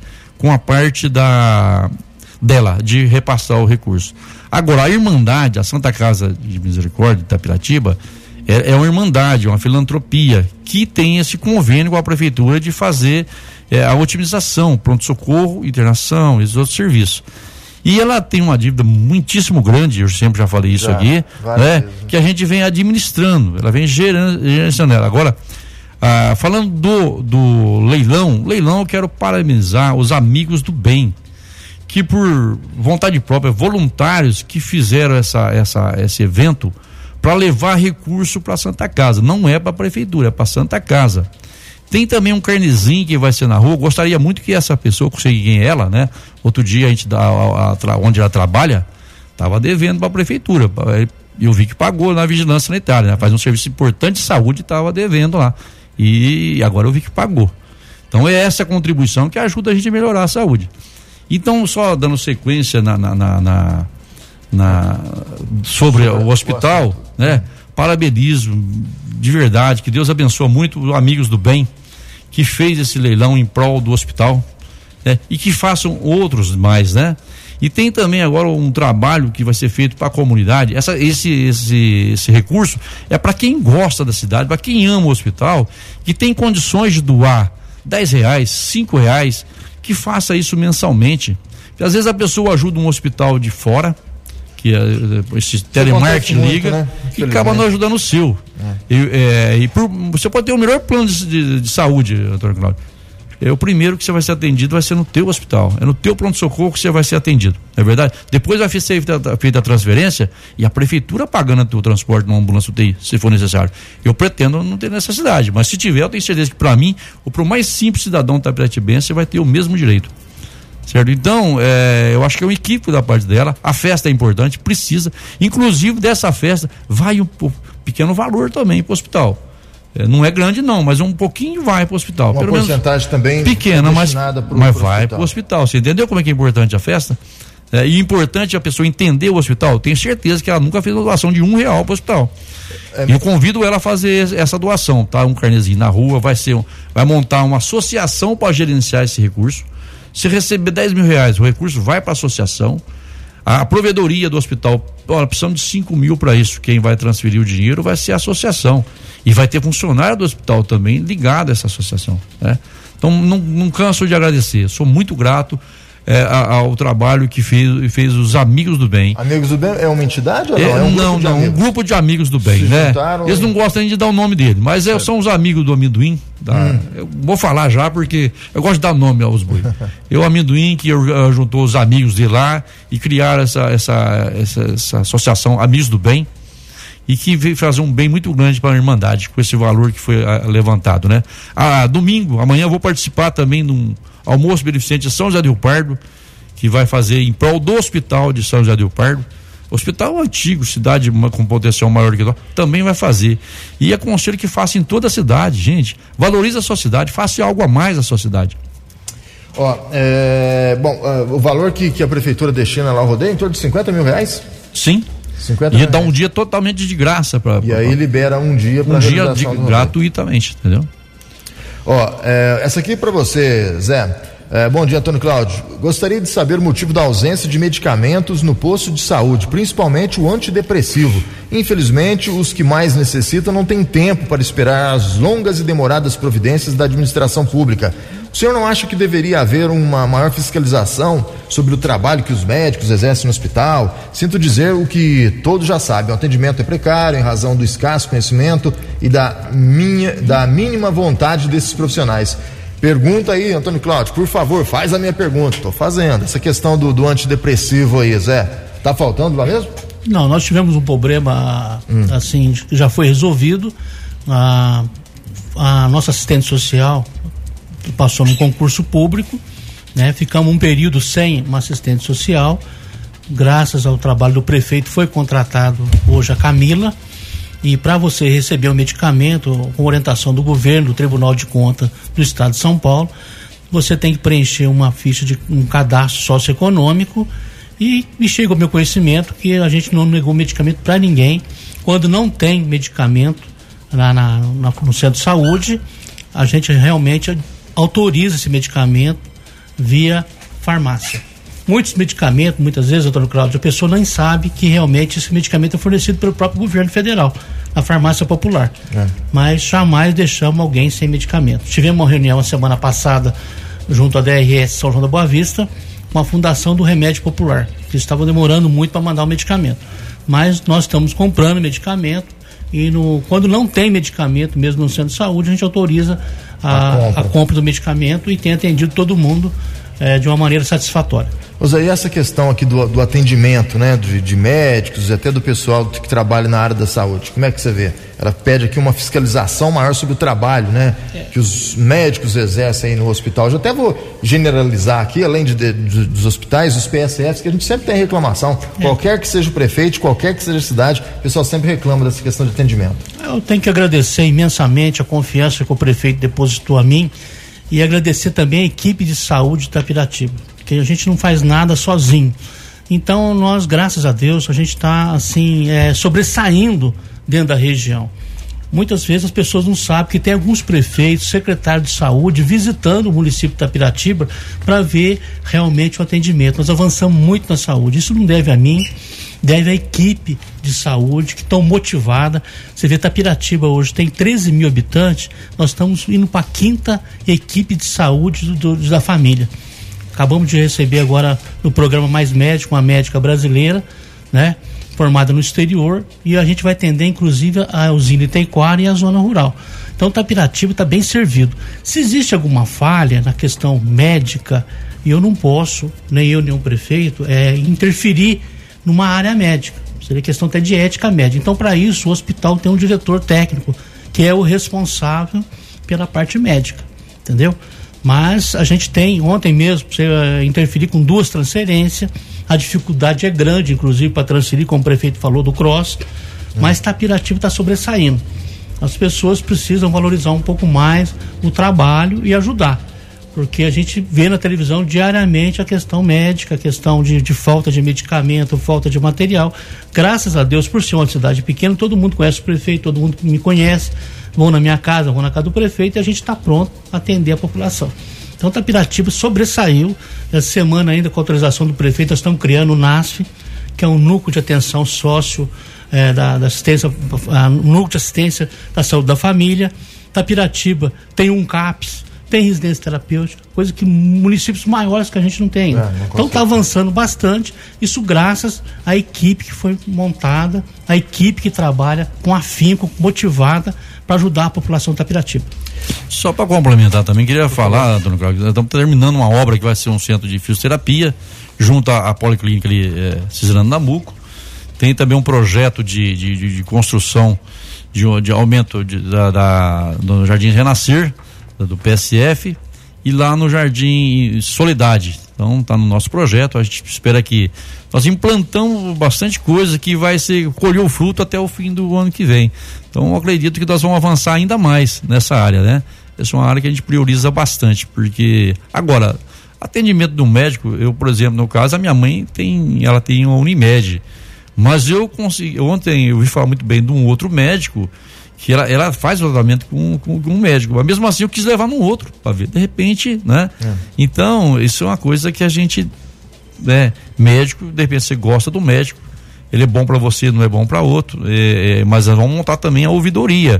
dela, de repassar o recurso. Agora, a Irmandade, a Santa Casa de Misericórdia de Itapiratiba, é uma irmandade, uma filantropia, que tem esse convênio com a prefeitura de fazer a otimização, pronto-socorro, internação, esses outros serviços. E ela tem uma dívida muitíssimo grande, eu sempre já falei isso aqui, né? Que a gente vem administrando, ela vem gerenciando ela. Agora, falando do leilão eu quero parabenizar os amigos do bem, que por vontade própria, voluntários que fizeram esse evento para levar recurso para a Santa Casa. Não é para a prefeitura, é para a Santa Casa. Tem também um carnezinho que vai ser na rua. Gostaria muito que essa pessoa, eu sei quem é ela, né? Outro dia a gente onde ela trabalha, estava devendo para a prefeitura. Eu vi que pagou na vigilância sanitária, né? Faz um serviço importante de saúde, estava devendo lá. E agora eu vi que pagou. Então é essa contribuição que ajuda a gente a melhorar a saúde. Então, só dando sequência sobre o hospital, né? Parabenizo de verdade, que Deus abençoe muito os amigos do bem que fez esse leilão em prol do hospital, né? E que façam outros mais, né? E tem também agora um trabalho que vai ser feito para a comunidade. Esse recurso é para quem gosta da cidade, para quem ama o hospital, que tem condições de doar R$10, R$5, que faça isso mensalmente. Porque às vezes a pessoa ajuda um hospital de fora, que esse telemarketing liga, né? E acaba não ajudando o seu. Você pode ter o melhor plano de saúde, Antônio Cláudio. O primeiro que você vai ser atendido vai ser no teu hospital, é no teu pronto-socorro que você vai ser atendido, não é verdade? Depois vai ser feita a transferência e a prefeitura pagando o teu transporte numa ambulância UTI, se for necessário. Eu pretendo não ter necessidade, mas se tiver, eu tenho certeza que para mim, ou para o mais simples cidadão itapiratibense, você vai ter o mesmo direito. Certo? Então, eu acho que é um equívoco da parte dela. A festa é importante, precisa. Inclusive, dessa festa, vai um pequeno valor também para o hospital. Não é grande, não, mas um pouquinho vai para o hospital. Uma porcentagem também pequena, mas vai para o hospital. Você entendeu como é que é importante a festa? E importante a pessoa entender o hospital. Tenho certeza que ela nunca fez uma doação de R$1 para o hospital. E eu convido ela a fazer essa doação, tá? Um carnezinho na rua, vai montar uma associação para gerenciar esse recurso. Se receber R$10 mil, o recurso vai para a associação. A provedoria do hospital, precisamos de 5 mil para isso. Quem vai transferir o dinheiro vai ser a associação. E vai ter funcionário do hospital também ligado a essa associação, né? Então não canso de agradecer, sou muito grato. ao trabalho que fez os Amigos do Bem. Amigos do Bem é uma entidade ou não? Um grupo de Amigos do Bem, né? Eles não gostam nem de dar o nome dele, mas são os amigos do amendoim. Eu vou falar já porque eu gosto de dar nome aos boi. O amendoim que juntou os amigos de lá e criaram essa associação Amigos do Bem, e que veio fazer um bem muito grande para a Irmandade com esse valor que foi levantado, né? Domingo, amanhã eu vou participar também de um almoço beneficente de São José do Rio Pardo, que vai fazer em prol do hospital de São José do Rio Pardo. Hospital antigo, cidade com potencial maior que nós, também vai fazer. E aconselho que faça em toda a cidade, gente. Valorize a sua cidade, faça algo a mais à sua cidade. O valor que a prefeitura destina lá ao rodeio é em torno de R$50 mil? Sim. E dá um dia totalmente de graça aí libera um dia para realização gratuitamente, entendeu? Essa aqui para você, Zé. Bom dia, Antônio Cláudio. Gostaria de saber o motivo da ausência de medicamentos no posto de saúde, principalmente o antidepressivo. Infelizmente, os que mais necessitam não têm tempo para esperar as longas e demoradas providências da administração pública. O senhor não acha que deveria haver uma maior fiscalização sobre o trabalho que os médicos exercem no hospital? Sinto dizer o que todos já sabem: o atendimento é precário em razão do escasso conhecimento e da mínima vontade desses profissionais. Pergunta aí, Antônio Cláudio, por favor, faz a minha pergunta. Estou fazendo. Essa questão do antidepressivo aí, Zé, tá faltando lá mesmo? Não, nós tivemos um problema, assim, que já foi resolvido. A nossa assistente social passou num concurso público, né? Ficamos um período sem uma assistente social. Graças ao trabalho do prefeito foi contratado hoje a Camila, e para você receber o medicamento com orientação do governo, do Tribunal de Contas do Estado de São Paulo, você tem que preencher uma ficha de um cadastro socioeconômico, e chega ao meu conhecimento que a gente não negou medicamento para ninguém. Quando não tem medicamento no centro de saúde, a gente realmente autoriza esse medicamento via farmácia. Muitos medicamentos, muitas vezes, doutor Cláudio, a pessoa nem sabe que realmente esse medicamento é fornecido pelo próprio governo federal, na farmácia popular. Mas jamais deixamos alguém sem medicamento. Tivemos uma reunião a semana passada junto à DRS São João da Boa Vista, com a fundação do Remédio Popular, que estava demorando muito para mandar o medicamento. Mas nós estamos comprando medicamento, e quando não tem medicamento, mesmo no centro de saúde, a gente autoriza a compra do medicamento e tem atendido todo mundo de uma maneira satisfatória. E essa questão aqui do atendimento, né, de médicos, até do pessoal que trabalha na área da saúde, como é que você vê? Ela pede aqui uma fiscalização maior sobre o trabalho, né, que os médicos exercem aí no hospital. Eu até vou generalizar aqui, além dos hospitais, os PSFs, que a gente sempre tem reclamação, qualquer que seja o prefeito, qualquer que seja a cidade, o pessoal sempre reclama dessa questão de atendimento. Eu tenho que agradecer imensamente a confiança que o prefeito depositou a mim, e agradecer também a equipe de saúde de Itapiratiba, porque a gente não faz nada sozinho. Então nós, graças a Deus, a gente está assim, sobressaindo dentro da região. Muitas vezes as pessoas não sabem que tem alguns prefeitos, secretários de saúde visitando o município de Itapiratiba para ver realmente o atendimento. Nós avançamos muito na saúde. Isso não deve a mim, deve à equipe de saúde que estão motivada. Você vê, Itapiratiba hoje tem 13 mil habitantes, nós estamos indo para a 5ª equipe de saúde da família. Acabamos de receber agora no programa Mais Médico uma médica brasileira, né, formada no exterior, e a gente vai atender inclusive a usina Itaiquara e a zona rural. Então Itapiratiba está bem servido. Se existe alguma falha na questão médica, eu não posso, nem eu nem o prefeito, interferir numa área médica. Seria questão até de ética médica. Então, para isso, o hospital tem um diretor técnico, que é o responsável pela parte médica, entendeu? Mas a gente tem, ontem mesmo, você interferir com 2 transferências, a dificuldade é grande, inclusive, para transferir, como o prefeito falou, do CROSS, mas Itapiratiba está sobressaindo. As pessoas precisam valorizar um pouco mais o trabalho e ajudar, porque a gente vê na televisão diariamente a questão médica, a questão de falta de medicamento, falta de material. Graças a Deus, por ser uma cidade pequena, todo mundo conhece o prefeito, todo mundo me conhece, vão na minha casa, vão na casa do prefeito, e a gente está pronto a atender a população. Então Itapiratiba sobressaiu. Essa semana ainda, com a autorização do prefeito, nós estamos criando o NASF, que é um núcleo de atenção sócio da assistência, núcleo de assistência da saúde da família. Itapiratiba tem um CAPS, tem residência terapêutica, coisa que municípios maiores que a gente não tem. Então está avançando bastante, isso graças à equipe que foi montada, a equipe que trabalha com afinco, motivada para ajudar a população de Itapiratiba. Só para complementar também, queria falar, Dona Cláudia, nós estamos terminando uma obra que vai ser um centro de fisioterapia, junto à Policlínica Cisrando Namuco. Tem também um projeto de construção de aumento no Jardim Renascer, do PSF, e lá no Jardim Soledade. Então está no nosso projeto, a gente espera que nós implantamos bastante coisa que vai colher o fruto até o fim do ano que vem. Então eu acredito que nós vamos avançar ainda mais nessa área, né? Essa é uma área que a gente prioriza bastante, porque agora, atendimento do médico, eu, por exemplo, no caso, a minha mãe ela tem uma Unimed, mas ontem eu ouvi falar muito bem de um outro médico, que ela faz o tratamento com um médico, mas mesmo assim eu quis levar num outro, para ver, de repente, né? Então, isso é uma coisa que a gente, né, médico, de repente você gosta do médico, ele é bom para você, não é bom para outro, mas nós vamos montar também a ouvidoria,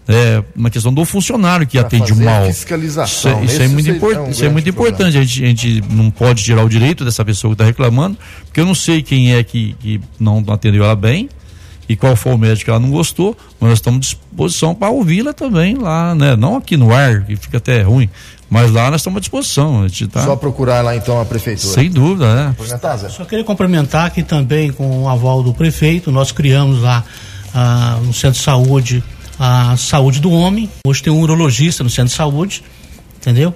uma questão do funcionário que atende mal. Fiscalização. Isso é muito importante. A gente não pode tirar o direito dessa pessoa que está reclamando, porque eu não sei quem é que não atendeu ela bem e qual foi o médico que ela não gostou, mas nós estamos à disposição para ouvi-la também lá, né? Não aqui no ar, que fica até ruim, mas lá nós estamos à disposição. A gente Só procurar lá então a prefeitura. Sem dúvida, né? Só queria complementar que também com o aval do prefeito, nós criamos lá no Centro de Saúde a Saúde do Homem. Hoje tem um urologista no Centro de Saúde, entendeu?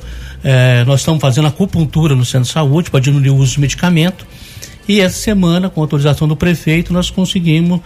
Nós estamos fazendo acupuntura no Centro de Saúde para diminuir o uso de medicamento. E essa semana, com autorização do prefeito, nós conseguimos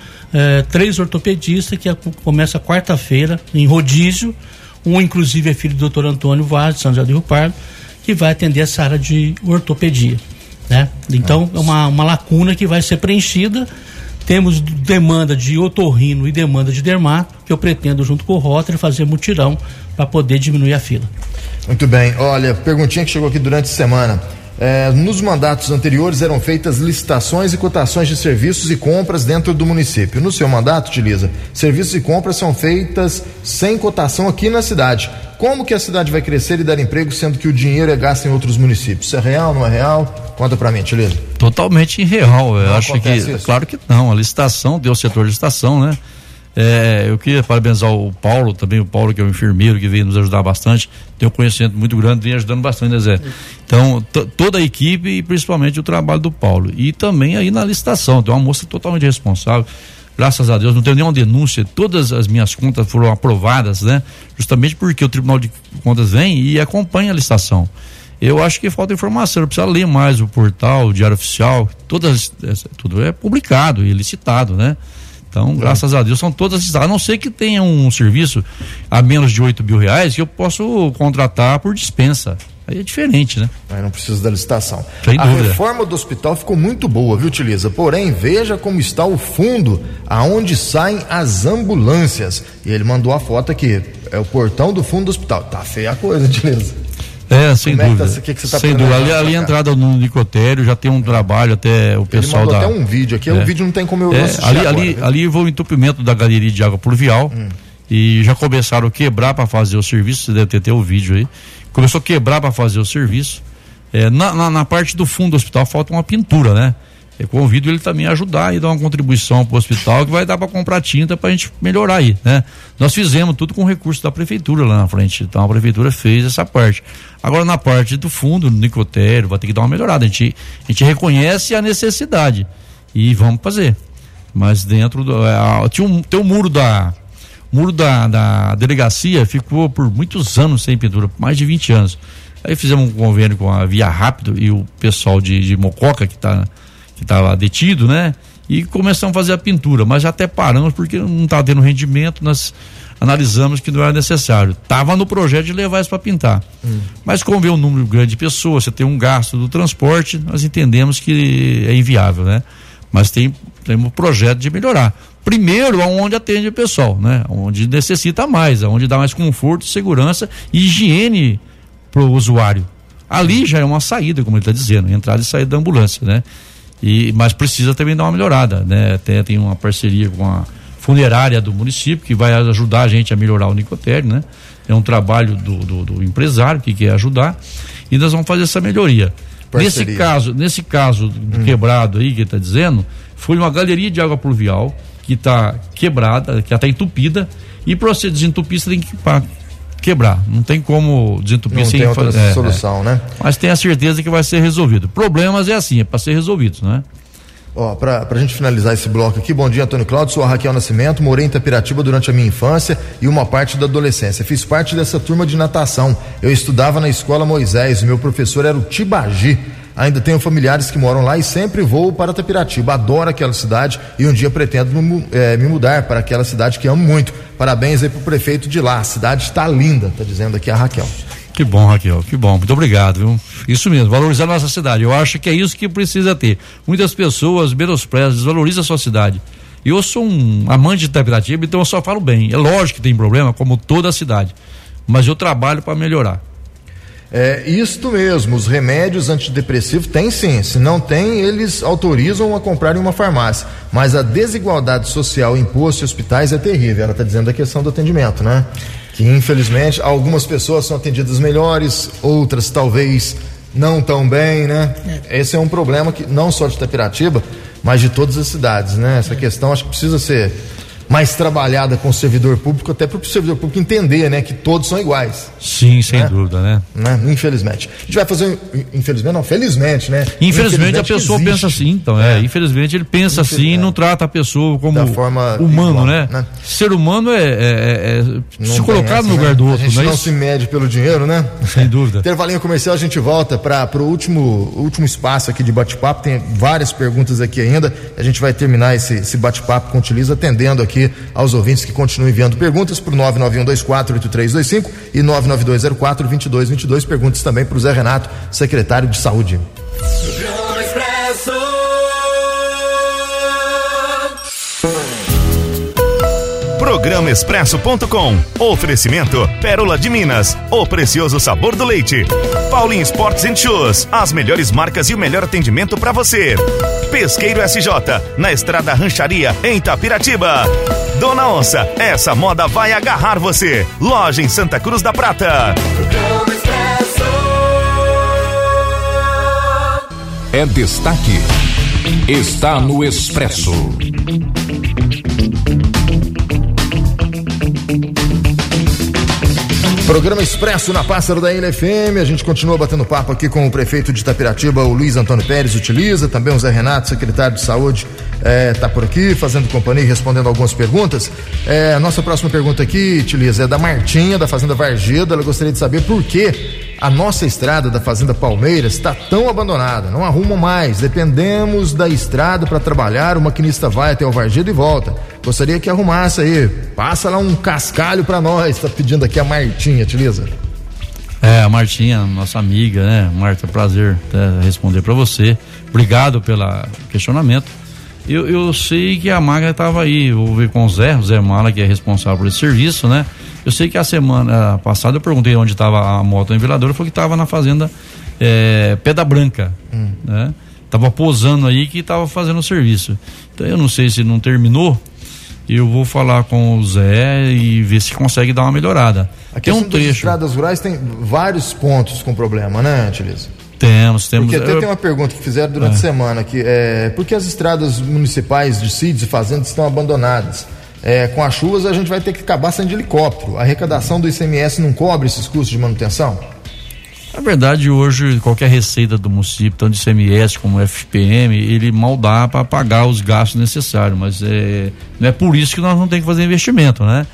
3 ortopedistas que começa quarta-feira em rodízio. Um, inclusive, é filho do Dr. Antônio Vaz, de São José do Rio Pardo, que vai atender essa área de ortopedia, né? Então, é uma lacuna que vai ser preenchida. Temos demanda de otorrino e demanda de dermato, que eu pretendo, junto com o Rotary, fazer mutirão para poder diminuir a fila. Muito bem. Olha, perguntinha que chegou aqui durante a semana. Nos mandatos anteriores eram feitas licitações e cotações de serviços e compras dentro do município. No seu mandato, Tilisa, serviços e compras são feitas sem cotação aqui na cidade. Como que a cidade vai crescer e dar emprego, sendo que o dinheiro é gasto em outros municípios? Isso é real, não é real? Conta pra mim, Tilisa. Totalmente irreal. Eu acho que, isso? Claro que não. A licitação, deu o setor de licitação, né? Eu queria parabenizar o Paulo, também o Paulo, que é um enfermeiro que veio nos ajudar bastante, tem um conhecimento muito grande, vem ajudando bastante, né, Zé? Então, toda a equipe e principalmente o trabalho do Paulo. E também aí na licitação, tem uma moça totalmente responsável, graças a Deus, não tenho nenhuma denúncia, todas as minhas contas foram aprovadas, né? Justamente porque o Tribunal de Contas vem e acompanha a licitação. Eu acho que falta informação, eu preciso ler mais o portal, o Diário Oficial, tudo é publicado e licitado, né? Então, graças a Deus, são todas, a não ser que tenha um serviço a menos de R$8 mil que eu posso contratar por dispensa. Aí é diferente, né? Aí não precisa da licitação. Sem dúvida. A reforma do hospital ficou muito boa, viu, Tilisa? Porém, veja como está o fundo, aonde saem as ambulâncias. E ele mandou a foto aqui, é o portão do fundo do hospital. Tá feia a coisa, Tilisa. Sem dúvida. Sem dúvida. Ali a entrada no Nicotério já tem um trabalho, até o pessoal ele mandou até um vídeo aqui, o vídeo não tem como eu assistir ali foi o entupimento da galeria de água pluvial e já começaram a quebrar para fazer o serviço, você deve ter o vídeo aí. Começou a quebrar para fazer o serviço. Na parte do fundo do hospital falta uma pintura, né? Eu convido ele também a ajudar e dar uma contribuição para o hospital, que vai dar para comprar tinta para a gente melhorar aí, né? Nós fizemos tudo com recurso da prefeitura lá na frente, então a prefeitura fez essa parte. Agora na parte do fundo, no Nicotério, vai ter que dar uma melhorada. A gente reconhece a necessidade e vamos fazer. Mas dentro tem um muro da delegacia, ficou por muitos anos sem pintura, mais de 20 anos. Aí fizemos um convênio com a Via Rápido e o pessoal de Mococa, que estava detido, né? E começamos a fazer a pintura, mas até paramos porque não estava tendo rendimento, nós analisamos que não era necessário. Estava no projeto de levar isso para pintar. Mas como vê um número grande de pessoas, você tem um gasto do transporte, nós entendemos que é inviável, né? Mas tem um projeto de melhorar. Primeiro, aonde atende o pessoal, né? Onde necessita mais, aonde dá mais conforto, segurança e higiene para o usuário. Ali já é uma saída, como ele está dizendo, entrada e saída da ambulância, né? Mas precisa também dar uma melhorada, né? Tem uma parceria com a funerária do município que vai ajudar a gente a melhorar o Nicotério, né? é um trabalho do empresário que quer ajudar, e nós vamos fazer essa melhoria. Nesse caso do quebrado aí que ele está dizendo, foi uma galeria de água pluvial que está quebrada, que está entupida, e para você desentupir você tem que quebrar, não tem como desentupir sem outra solução, né? Mas tenha certeza que vai ser resolvido. Problemas é assim, é para ser resolvidos, né? Ó, pra gente finalizar esse bloco aqui, bom dia, Antônio Cláudio, sou a Raquel Nascimento, morei em Itapiratiba durante a minha infância e uma parte da adolescência, fiz parte dessa turma de natação, eu estudava na Escola Moisés, meu professor era o Tibagi, ainda tenho familiares que moram lá e sempre vou para Itapiratiba, adoro aquela cidade e um dia pretendo me mudar para aquela cidade que amo muito, parabéns aí pro prefeito de lá, a cidade está linda, tá dizendo aqui a Raquel. Que bom, Raquel, que bom, muito obrigado, viu? Isso mesmo, valorizar a nossa cidade, eu acho que é isso que precisa ter. Muitas pessoas menosprezam, desvalorizam a sua cidade. Eu sou um amante de Itapiratiba, então eu só falo bem. É lógico que tem problema, como toda a cidade, mas eu trabalho para melhorar. É isto mesmo, os remédios antidepressivos tem sim, se não tem, eles autorizam a comprar em uma farmácia, mas a desigualdade social, imposto e hospitais é terrível, ela está dizendo a questão do atendimento, né? Que infelizmente algumas pessoas são atendidas melhores, outras talvez não tão bem, né? Esse é um problema que não só de Itapiratiba, mas de todas as cidades, né? Essa questão acho que precisa ser mais trabalhada com o servidor público, até para o servidor público entender, né, que todos são iguais. Sim, sem dúvida, né? Infelizmente. A gente vai fazer, infelizmente não, felizmente, né? Infelizmente a pessoa pensa assim, então, infelizmente ele pensa assim e não trata a pessoa como da forma humano, igual, né? Ser humano é se colocar no lugar do outro, a gente não se mede pelo dinheiro, né? Sem dúvida. Intervalinho comercial, a gente volta para o último espaço aqui de bate-papo, tem várias perguntas aqui ainda, a gente vai terminar esse bate-papo com o Utiliza, atendendo aqui aos ouvintes que continuam enviando perguntas por 991248325 e 992042222. Perguntas também para o Zé Renato, secretário de Saúde. Programa Expresso.com. Oferecimento Pérola de Minas, o precioso sabor do leite. Paulin Sports and Shoes, as melhores marcas e o melhor atendimento para você. Pesqueiro SJ, na Estrada Rancharia, em Itapiratiba. Dona Onça, essa moda vai agarrar você. Loja em Santa Cruz da Prata. É destaque. Está no Expresso. Programa Expresso na Pássaro da Ilha FM, a gente continua batendo papo aqui com o prefeito de Itapiratiba, o Luiz Antônio Pérez, Utiliza, também o Zé Renato, secretário de Saúde, tá por aqui, fazendo companhia e respondendo algumas perguntas. A nossa próxima pergunta aqui, Utiliza, é da Martinha, da Fazenda Vargeda, ela gostaria de saber por que a nossa estrada da Fazenda Palmeiras está tão abandonada, não arrumam mais, dependemos da estrada para trabalhar, o maquinista vai até o Vargeda e volta. Gostaria que arrumasse aí, passa lá um cascalho para nós, tá pedindo aqui a Martinha, Utiliza. A Martinha, nossa amiga, né? Marta, prazer responder para você. Obrigado pelo questionamento. Eu sei que a máquina estava aí, eu vou ver com o Zé Mala, que é responsável por esse serviço, né? Eu sei que a semana passada eu perguntei onde estava a moto niveladora, foi que estava na fazenda Pedra Branca, né? Tava posando aí que estava fazendo o serviço. Então eu não sei se não terminou, eu vou falar com o Zé e ver se consegue dar uma melhorada. Aqui tem um trecho. As estradas rurais tem vários pontos com problema, né, Utiliza? Temos. Porque até tem uma pergunta que fizeram durante a semana aqui, por que as estradas municipais de sítios e fazendas estão abandonadas? Com as chuvas a gente vai ter que acabar saindo de helicóptero. A arrecadação do ICMS não cobre esses custos de manutenção? Na verdade, hoje, qualquer receita do município, tanto de ICMS como FPM, ele mal dá para pagar os gastos necessários, mas não é por isso que nós não temos que fazer investimento, né?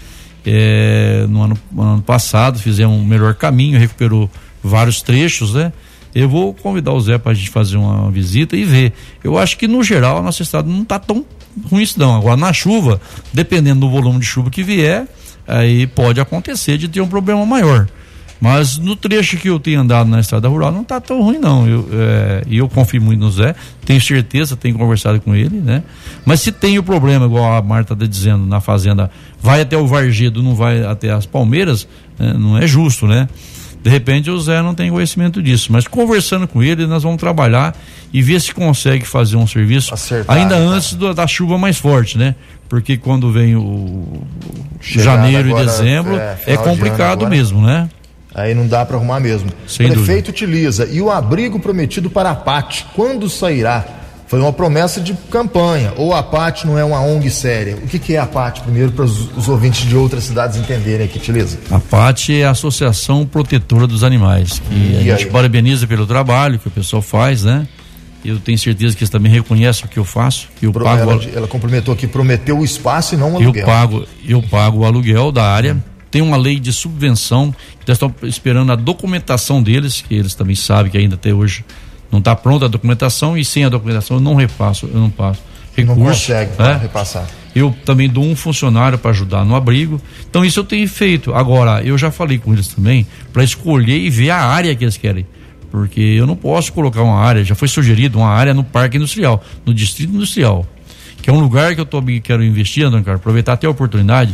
No ano passado fizemos um melhor caminho, recuperou vários trechos, né? Eu vou convidar o Zé para a gente fazer uma visita e ver. Eu acho que no geral a nossa estrada não está tão ruim isso não. Agora na chuva, dependendo do volume de chuva que vier, aí pode acontecer de ter um problema maior. Mas no trecho que eu tenho andado na estrada rural não está tão ruim não. Eu confio muito no Zé, tenho certeza, tenho conversado com ele, né? Mas se tem o problema, igual a Marta está dizendo, na fazenda, vai até o Vargedo, não vai até as Palmeiras, não é justo, né? De repente o Zé não tem conhecimento disso, mas conversando com ele, nós vamos trabalhar e ver se consegue fazer um serviço ainda antes da chuva mais forte, né? Porque quando vem o janeiro e dezembro é complicado mesmo, né? Aí não dá para arrumar mesmo. Sem Prefeito dúvida. utiliza. E o abrigo prometido para a PAT, quando sairá? Foi uma promessa de campanha, ou a PAT não é uma ONG séria? O que é a PAT, primeiro, para os ouvintes de outras cidades entenderem aqui, utiliza? A PAT é a Associação Protetora dos Animais, que a gente parabeniza pelo trabalho que o pessoal faz, né? Eu tenho certeza que eles também reconhecem o que eu faço, que eu pago... Ela complementou que prometeu o espaço e não o aluguel. Eu pago o aluguel da área, tem uma lei de subvenção, nós estamos esperando a documentação deles, que eles também sabem que ainda até hoje não está pronta a documentação, e sem a documentação eu não passo recurso. Não consegue repassar. Eu também dou um funcionário para ajudar no abrigo, então isso eu tenho feito. Agora, eu já falei com eles também, para escolher e ver a área que eles querem, porque eu não posso colocar uma área, já foi sugerido uma área no Parque Industrial, no Distrito Industrial, que é um lugar que eu quero investir, Antônio Carlos, aproveitar até a oportunidade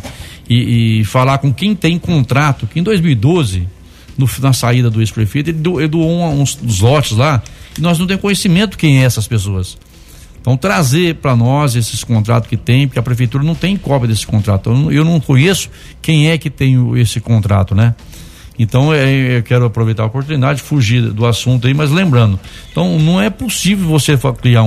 e falar com quem tem contrato, que em 2012, na saída do ex-prefeito, ele doou uns lotes lá, e nós não temos conhecimento quem é essas pessoas. Então trazer para nós esses contratos que tem, porque a prefeitura não tem cópia desse contrato, eu não conheço quem é que tem esse contrato, né? Então eu quero aproveitar a oportunidade, fugir do assunto aí, mas lembrando, então não é possível você criar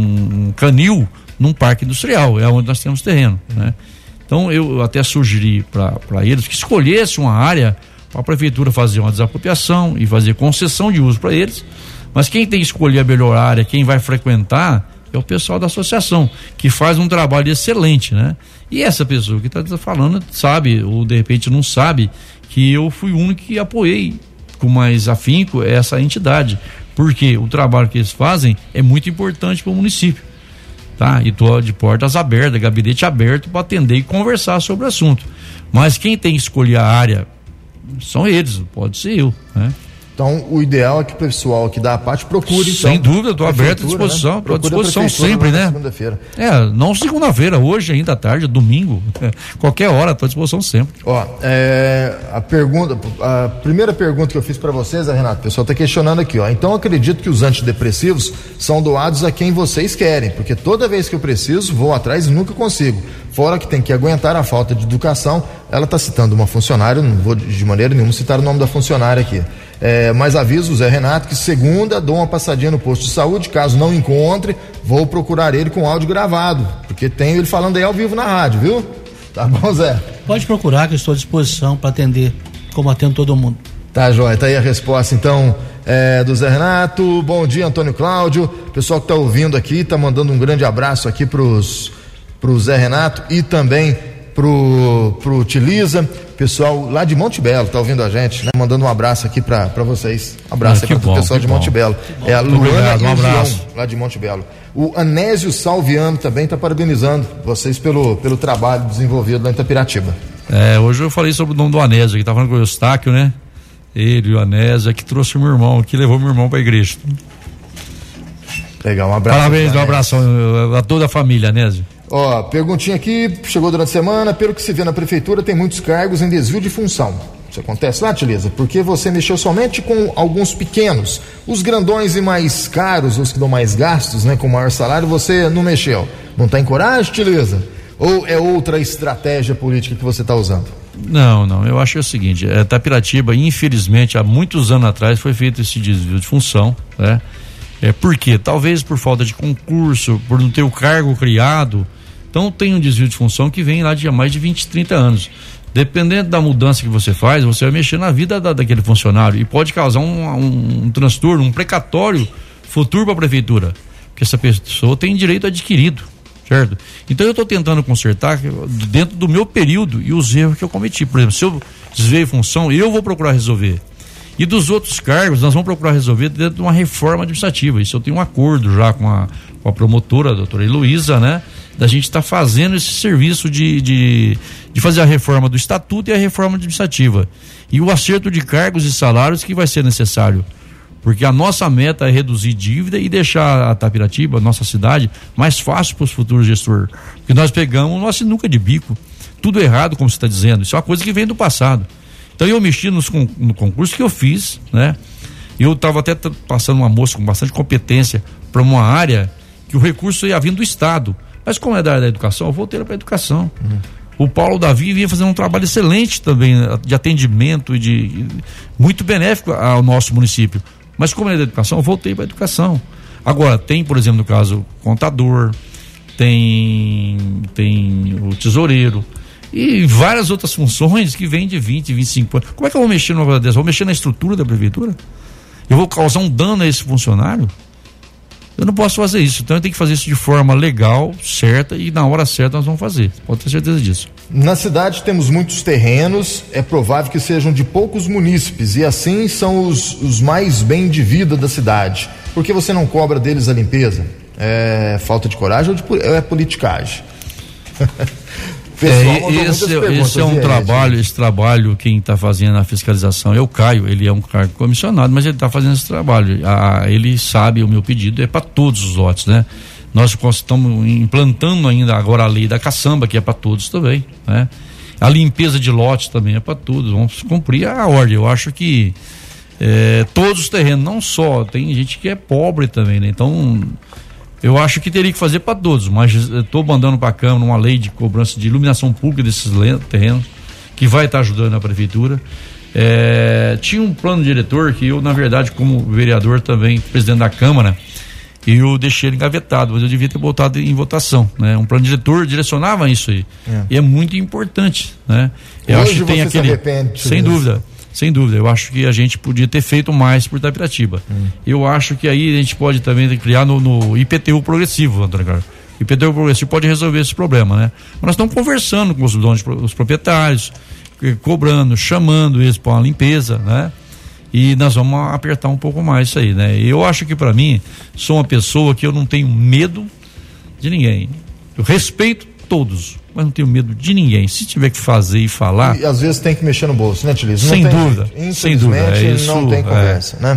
um canil num parque industrial, é onde nós temos terreno, né? Então eu até sugeri para eles que escolhessem uma área para a prefeitura fazer uma desapropriação e fazer concessão de uso para eles, mas quem tem que escolher a melhor área, quem vai frequentar, é o pessoal da associação, que faz um trabalho excelente, né? E essa pessoa que está falando sabe, ou de repente não sabe, que eu fui o único que apoiei com mais afinco essa entidade, porque o trabalho que eles fazem é muito importante para o município, tá? E estou de portas abertas, gabinete aberto para atender e conversar sobre o assunto, mas quem tem que escolher a área são eles, pode ser eu, né? Então, o ideal é que o pessoal aqui da APAT procure. Sem dúvida, estou aberto à disposição, estou à disposição sempre, né? Segunda-feira. Não segunda-feira, hoje ainda à tarde, domingo, qualquer hora, estou à disposição sempre. Ó, a primeira pergunta que eu fiz para vocês, Renato, o pessoal está questionando aqui, ó. Então, acredito que os antidepressivos são doados a quem vocês querem, porque toda vez que eu preciso, vou atrás e nunca consigo. Fora que tem que aguentar a falta de educação. Ela está citando uma funcionária, não vou de maneira nenhuma citar o nome da funcionária aqui. Mas aviso o Zé Renato que segunda dou uma passadinha no posto de saúde, caso não encontre, vou procurar ele com áudio gravado, porque tem ele falando aí ao vivo na rádio, viu? Tá bom, Zé? Pode procurar, que eu estou à disposição para atender, como atendo todo mundo. Tá, joia, tá aí a resposta então do Zé Renato. Bom dia, Antônio Cláudio, pessoal que tá ouvindo aqui, tá mandando um grande abraço aqui pro Zé Renato e também pro Utiliza, pessoal lá de Monte Belo tá ouvindo a gente, né? Mandando um abraço aqui pra vocês, um abraço aí pro pessoal de Monte Belo, a Luana e o João lá de Monte Belo. O Anésio Salviano também tá parabenizando vocês pelo trabalho desenvolvido lá em Itapiratiba. Hoje eu falei sobre o nome do Anésio, que tá falando com o Eustáquio, né? Ele e o Anésio, que trouxe o meu irmão, que levou meu irmão pra igreja. Legal, um abraço. Parabéns, um abraço a toda a família, Anésio. Ó, perguntinha aqui, chegou durante a semana, pelo que se vê na prefeitura, tem muitos cargos em desvio de função. Isso acontece lá, Tileza? Porque você mexeu somente com alguns pequenos. Os grandões e mais caros, os que dão mais gastos, né, com maior salário, você não mexeu. Não tem coragem, Tileza? Ou é outra estratégia política que você está usando? Não, eu acho que é o seguinte, Itapiratiba, infelizmente, há muitos anos atrás foi feito esse desvio de função, né? Por quê? Talvez por falta de concurso, por não ter o cargo criado. Então tem um desvio de função que vem lá de há mais de 20, 30 anos. Dependendo da mudança que você faz, você vai mexer na vida daquele funcionário e pode causar um transtorno, um precatório futuro para a prefeitura, porque essa pessoa tem direito adquirido, certo? Então eu estou tentando consertar dentro do meu período e os erros que eu cometi. Por exemplo, se eu desviei função, eu vou procurar resolver. E dos outros cargos, nós vamos procurar resolver dentro de uma reforma administrativa. Isso eu tenho um acordo já com a promotora, a doutora Heloísa, né? Da gente estar fazendo esse serviço de fazer a reforma do estatuto e a reforma administrativa. E o acerto de cargos e salários que vai ser necessário. Porque a nossa meta é reduzir dívida e deixar a Itapiratiba, a nossa cidade, mais fácil para os futuros gestores. Porque nós pegamos nossa sinuca de bico. Tudo errado, como você está dizendo. Isso é uma coisa que vem do passado. Então eu mexi no concurso que eu fiz, né? Eu estava até passando uma moça com bastante competência para uma área que o recurso ia vindo do Estado. Mas como é da área da educação, eu voltei para a educação. O Paulo Davi vinha fazendo um trabalho excelente também de atendimento e muito benéfico ao nosso município. Mas como é da educação, eu voltei para a educação. Agora, tem, por exemplo, no caso, contador, tem o tesoureiro e várias outras funções que vêm de 20, 25 anos. Como é que eu vou mexer numa coisa dessa? Vou mexer na estrutura da prefeitura? Eu vou causar um dano a esse funcionário? Eu não posso fazer isso. Então eu tenho que fazer isso de forma legal, certa, e na hora certa nós vamos fazer. Pode ter certeza disso. Na cidade temos muitos terrenos, é provável que sejam de poucos munícipes e assim são os mais bem de vida da cidade. Por que você não cobra deles a limpeza? É falta de coragem ou é politicagem? Esse é um trabalho, esse trabalho quem está fazendo a fiscalização é o Caio, ele é um cargo comissionado, mas ele está fazendo esse trabalho, ele sabe o meu pedido, é para todos os lotes, né? Nós estamos implantando ainda agora a lei da caçamba, que é para todos também, né? A limpeza de lotes também é para todos, vamos cumprir a ordem. Eu acho que todos os terrenos, não só, tem gente que é pobre também, né? Então eu acho que teria que fazer para todos, mas estou mandando para a Câmara uma lei de cobrança de iluminação pública desses terrenos, que vai estar ajudando a prefeitura. Tinha um plano diretor que eu, na verdade, como vereador também, presidente da Câmara, eu deixei ele engavetado, mas eu devia ter botado em votação, né? Um plano diretor direcionava isso aí. E é muito importante, né? Eu Hoje acho que tem aquele, sem dúvida. Sem dúvida, eu acho que a gente podia ter feito mais por Itapiratiba. Eu acho que aí a gente pode também criar no IPTU progressivo, Antônio Carlos. O IPTU progressivo pode resolver esse problema, né? Mas nós estamos conversando com os donos, os proprietários, cobrando, chamando eles para uma limpeza, né? E nós vamos apertar um pouco mais isso aí, né? Eu acho que para mim, sou uma pessoa que eu não tenho medo de ninguém. Eu respeito todos, mas não tenho medo de ninguém. Se tiver que fazer e falar... E às vezes tem que mexer no bolso, né, Tilizo? Sem dúvida. Sem dúvida. Isso, não tem conversa, né?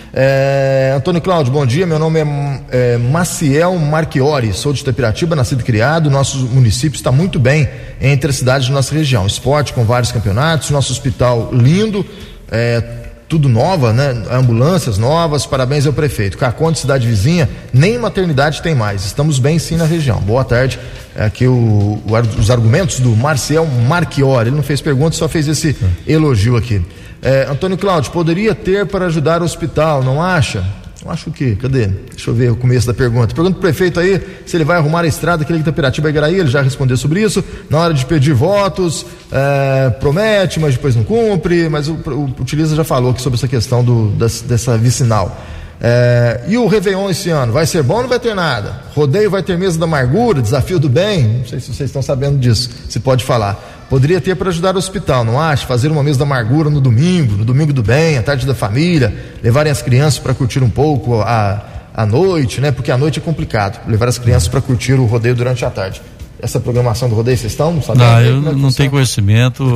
Antônio Cláudio, bom dia. Meu nome é Maciel Marchiori, sou de Itapiratiba, nascido e criado. Nosso município está muito bem entre as cidades da nossa região. Esporte com vários campeonatos, nosso hospital lindo, tudo nova, né? Ambulâncias novas, parabéns ao prefeito. Caconde, cidade vizinha, nem maternidade tem mais. Estamos bem sim na região. Boa tarde. Aqui os argumentos do Marcel Marchiori. Ele não fez pergunta, só fez esse elogio aqui. Antônio Cláudio, poderia ter para ajudar o hospital, não acha? Não acho que, cadê? Deixa eu ver o começo da pergunta. Pergunta pro prefeito aí se ele vai arrumar a estrada aquele que Itapiratiba e Igaraí, ele já respondeu sobre isso. Na hora de pedir votos, promete, mas depois não cumpre, mas o Utiliza já falou aqui sobre essa questão dessa vicinal. E o Réveillon esse ano, vai ser bom ou não vai ter nada? Rodeio vai ter mesa da amargura, desafio do bem? Não sei se vocês estão sabendo disso, se pode falar. Poderia ter para ajudar o hospital, não acha? Fazer uma mesa da amargura no domingo do bem, a tarde da família, levarem as crianças para curtir um pouco a noite, né? Porque a noite é complicado, levar as crianças para curtir o rodeio durante a tarde. Essa programação do rodeio, vocês estão sabendo? Não, eu não tenho conhecimento.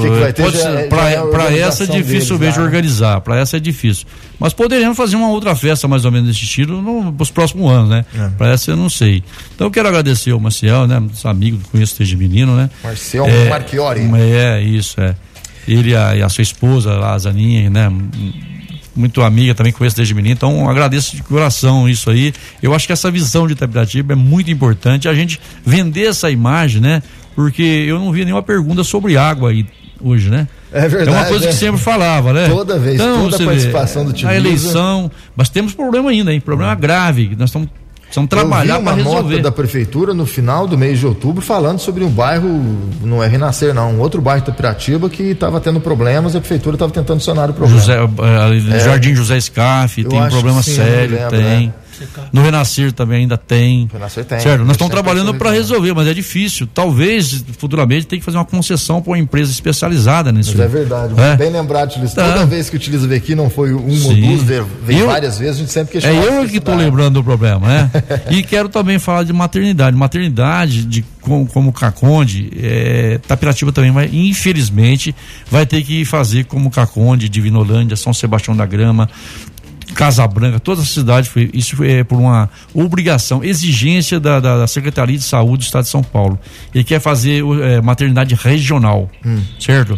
Para essa é difícil mesmo organizar, para essa é difícil. Mas poderíamos fazer uma outra festa mais ou menos desse estilo nos próximos anos, né? Para essa eu não sei. Então eu quero agradecer ao Maciel, né? Os amigos que conheço desde menino, né? Marcel Marchiori. Isso. Ele e a sua esposa, a Zaninha, né? Muito amiga, também conheço desde menino, então agradeço de coração isso aí. Eu acho que essa visão de Itapiratiba é muito importante, a gente vender essa imagem, né? Porque eu não vi nenhuma pergunta sobre água aí hoje, né? É verdade. É uma coisa que sempre falava, né? Toda vez, então, toda a participação do time. A eleição, mas temos problema ainda, hein? Problema grave, nós estamos trabalhar para resolver. Eu vi uma nota da prefeitura no final do mês de outubro falando sobre um bairro, não é Renascer não, um outro bairro de Itapiratiba que estava tendo problemas e a prefeitura estava tentando sanar o problema. Jardim José Scaff tem um problema sério, tem. No Renascer também ainda tem. Renascer tem. Certo, nós estamos trabalhando para resolver, mas é difícil. Talvez, futuramente, tem que fazer uma concessão para uma empresa especializada nisso. Mas é verdade. Bem lembrado, Utiliza. Toda vez que utiliza aqui, não foi ou duas, veio várias vezes, a gente sempre questiona. Eu que estou lembrando do problema, né? E quero também falar de maternidade. Maternidade, como Caconde, Itapiratiba também vai, infelizmente, vai ter que fazer como Caconde, Divinolândia, São Sebastião da Grama, Casa Branca, toda a cidade, isso foi por uma obrigação, exigência da Secretaria de Saúde do Estado de São Paulo. Ele quer fazer maternidade regional, certo?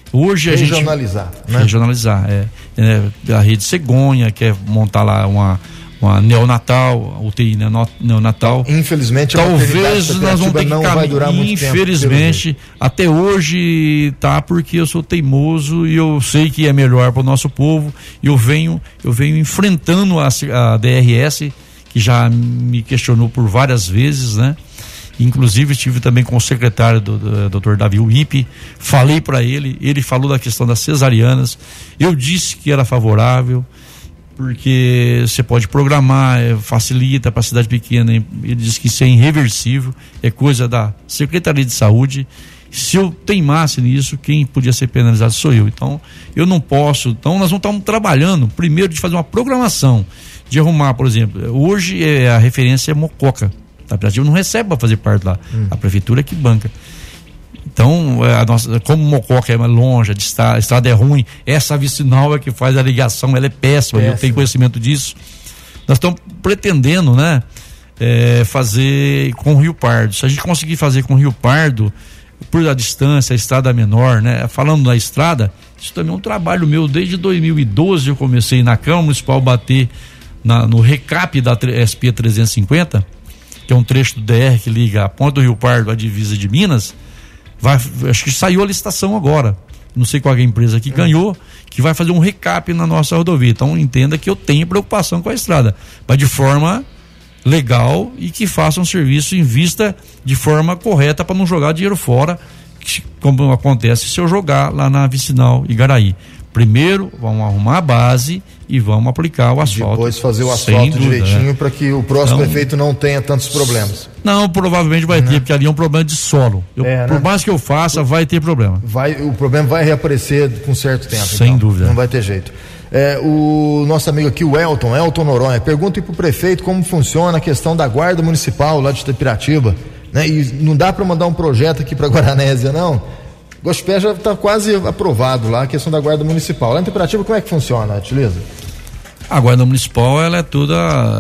Hoje regionalizar, né? Regionalizar, a rede Cegonha quer montar lá uma neonatal, UTI neonatal. Infelizmente, talvez nós vamos ter que caminhar. Infelizmente, até hoje porque eu sou teimoso e eu sei que é melhor para o nosso povo. E eu venho enfrentando a DRS, que já me questionou por várias vezes, né? Inclusive estive também com o secretário do Dr. Davi Uip, falei para ele falou da questão das cesarianas, eu disse que era favorável, porque você pode programar, facilita para a cidade pequena. Ele disse que isso é irreversível, é coisa da Secretaria de Saúde. Se eu teimasse nisso, quem podia ser penalizado sou eu. Então, eu não posso. Então, nós não estamos trabalhando, primeiro, de fazer uma programação, de arrumar, por exemplo, hoje a referência é Mococa. A Piratiba não recebe para fazer parte lá. A prefeitura é que banca. Então, como Mococa é mais longe, a estrada é ruim, essa vicinal é que faz a ligação, ela é péssima. Eu tenho conhecimento disso. Nós estamos pretendendo, né, fazer com o Rio Pardo. Se a gente conseguir fazer com o Rio Pardo, por a distância, a estrada menor, né? Falando da estrada, isso também é um trabalho meu. Desde 2012 eu comecei na Câmara Municipal bater no recap da SP 350, que é um trecho do DR que liga a Ponta do Rio Pardo à divisa de Minas. Acho que saiu a licitação agora, não sei qual é a empresa que ganhou, que vai fazer um recap na nossa rodovia. Então entenda que eu tenho preocupação com a estrada, mas de forma legal e que faça um serviço, invista de forma correta para não jogar dinheiro fora, como acontece se eu jogar lá na vicinal Igaraí. Primeiro vamos arrumar a base e vamos aplicar o asfalto. Depois fazer o asfalto direitinho para que o próximo prefeito não tenha tantos problemas. Não, provavelmente vai ter, porque ali é um problema de solo. Por mais que eu faça, vai ter problema. O problema vai reaparecer com certo tempo. Sem dúvida. Não vai ter jeito. O nosso amigo aqui, o Elton Noronha, pergunta para o prefeito como funciona a questão da guarda municipal lá de Itapiratiba, né? E não dá para mandar um projeto aqui para Guaranésia, não? Gospé já está quase aprovado lá, a questão da guarda municipal. Lá em Itapiratiba, como é que funciona, Tilisa? A guarda municipal, ela é toda,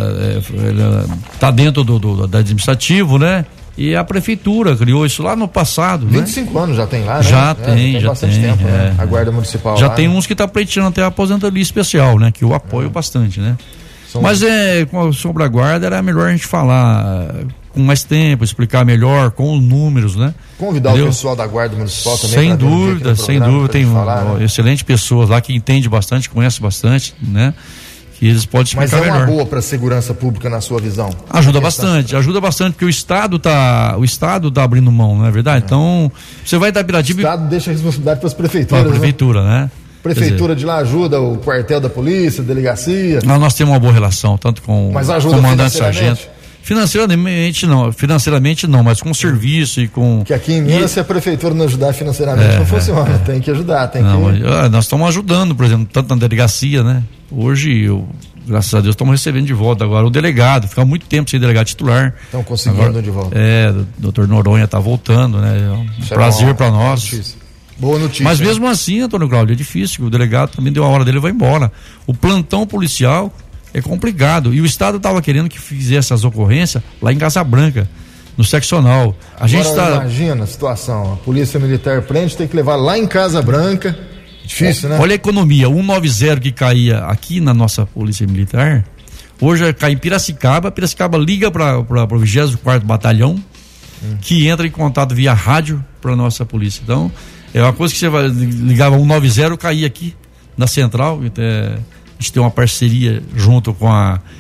tá dentro do administrativo, né? E a prefeitura criou isso lá no passado, 25 anos já tem lá, né? Já tem bastante tempo, né? A guarda municipal já lá, tem uns que tá pleiteando até a aposentadoria especial, né? Que eu apoio bastante, né? Mas sobre a guarda era melhor a gente falar com mais tempo, explicar melhor, com os números, né? Convidar o pessoal da guarda municipal também. Sem dúvida, tem excelentes pessoas lá que entendem bastante, conhecem bastante, né? Que eles podem explicar melhor. Mas é uma boa para a segurança pública na sua visão? Ajuda bastante, porque o Estado tá abrindo mão, não é verdade? Então, você vai dar Piratiba... O Estado deixa a responsabilidade para as prefeituras. Para a prefeitura, né? Prefeitura de lá ajuda o quartel da polícia, a delegacia. Nós temos uma boa relação, tanto com o comandante sargento. Financeiramente não, mas com serviço e com... Que aqui em Minas, se a prefeitura não ajudar financeiramente, não funciona. Tem que ajudar, nós estamos ajudando, por exemplo, tanto na delegacia, né? Hoje, graças a Deus, estamos recebendo de volta agora o delegado, fica muito tempo sem delegado titular. Estão conseguindo agora, de volta. O doutor Noronha está voltando, né? É um prazer para nós. Boa notícia. Mas mesmo assim, Antônio Cláudio, é difícil, o delegado também deu a hora dele e vai embora. O plantão policial é complicado, e o Estado estava querendo que fizesse as ocorrências lá em Casabranca, no seccional. Imagina a situação, a polícia militar prende, tem que levar lá em Casabranca, difícil, né? Olha a economia, 190 que caía aqui na nossa polícia militar, hoje cai em Piracicaba liga para o 24º Batalhão, que entra em contato via rádio para nossa polícia. Então, é uma coisa que você vai ligava 190, caía aqui na central, a gente tem uma parceria junto com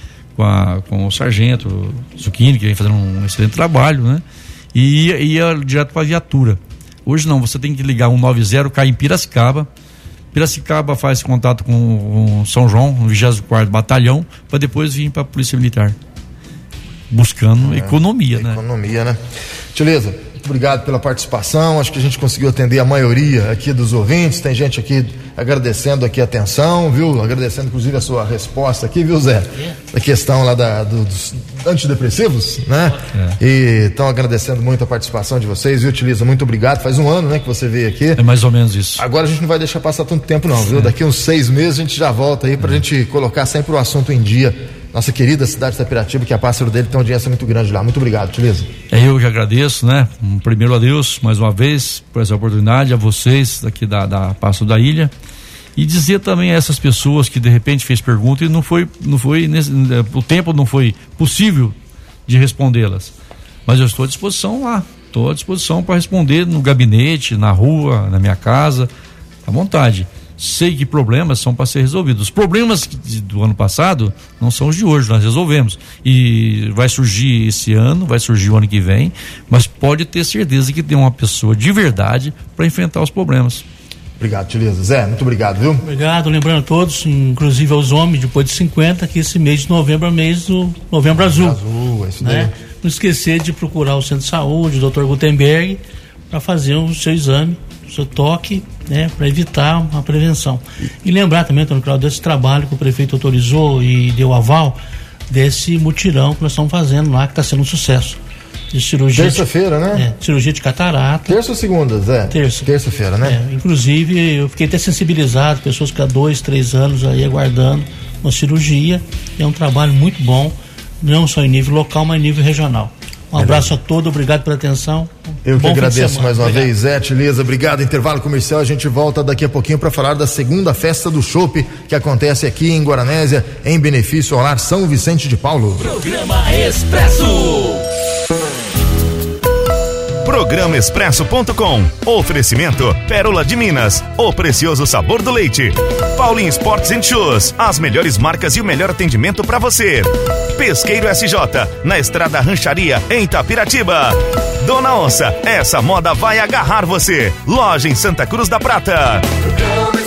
o sargento Zucchini, que vem fazendo um excelente trabalho, né? E ia direto para a viatura. Hoje não, você tem que ligar 190, cai em Piracicaba faz contato com São João, no 24º Batalhão, para depois vir para a Polícia Militar, buscando economia, né? Economia, né? Tilisa, muito obrigado pela participação, acho que a gente conseguiu atender a maioria aqui dos ouvintes, tem gente aqui agradecendo aqui a atenção, viu? Agradecendo inclusive a sua resposta aqui, viu, Zé? Da questão lá dos antidepressivos, né? E estão agradecendo muito a participação de vocês, viu, Tilisa? Muito obrigado, faz um ano, né, que você veio aqui. É mais ou menos isso. Agora a gente não vai deixar passar tanto tempo não, viu? Daqui uns 6 meses a gente já volta aí pra gente colocar sempre o assunto em dia nossa querida cidade de Itapiratiba, que a Pássaro dele tem uma audiência muito grande lá. Muito obrigado, Tilisa. Eu que agradeço, né? Primeiro a Deus, mais uma vez, por essa oportunidade, a vocês daqui da Pássaro da Ilha, e dizer também a essas pessoas que de repente fez pergunta e não foi o tempo não foi possível de respondê-las, mas eu estou à disposição lá, estou à disposição para responder no gabinete, na rua, na minha casa, à vontade. Sei que problemas são para ser resolvidos. Os problemas do ano passado não são os de hoje, nós resolvemos. E vai surgir esse ano, vai surgir o ano que vem, mas pode ter certeza que tem uma pessoa de verdade para enfrentar os problemas. Obrigado, Tilisa. Zé, muito obrigado, viu? Obrigado, lembrando a todos, inclusive aos homens depois de 50, que esse mês de novembro é mês do Novembro Azul. É isso né? Não esquecer de procurar o Centro de Saúde, o Dr. Gutenberg, para fazer o seu exame, o seu toque, né, para evitar uma prevenção. E lembrar também, Antônio Claudio, desse trabalho que o prefeito autorizou e deu aval, desse mutirão que nós estamos fazendo lá, que está sendo um sucesso. De cirurgia. Terça-feira, né? Cirurgia de catarata. Terça ou segunda, Zé? Terça-feira, né? Inclusive, eu fiquei até sensibilizado, pessoas que há 2, 3 anos aí aguardando uma cirurgia. É um trabalho muito bom, não só em nível local, mas em nível regional. Um abraço a todos, obrigado pela atenção. Eu que agradeço mais uma vez, Zé, Tilisa, obrigado. Intervalo comercial, a gente volta daqui a pouquinho para falar da segunda festa do chopp que acontece aqui em Guaranésia, em benefício ao Lar São Vicente de Paulo. Programa Expresso. Programa Expresso.com. Oferecimento Pérola de Minas, o precioso sabor do leite. Paulinho Sports and Shoes, as melhores marcas e o melhor atendimento para você. Pesqueiro SJ, na Estrada Rancharia, em Itapiratiba. Dona Onça, essa moda vai agarrar você. Loja em Santa Cruz da Prata.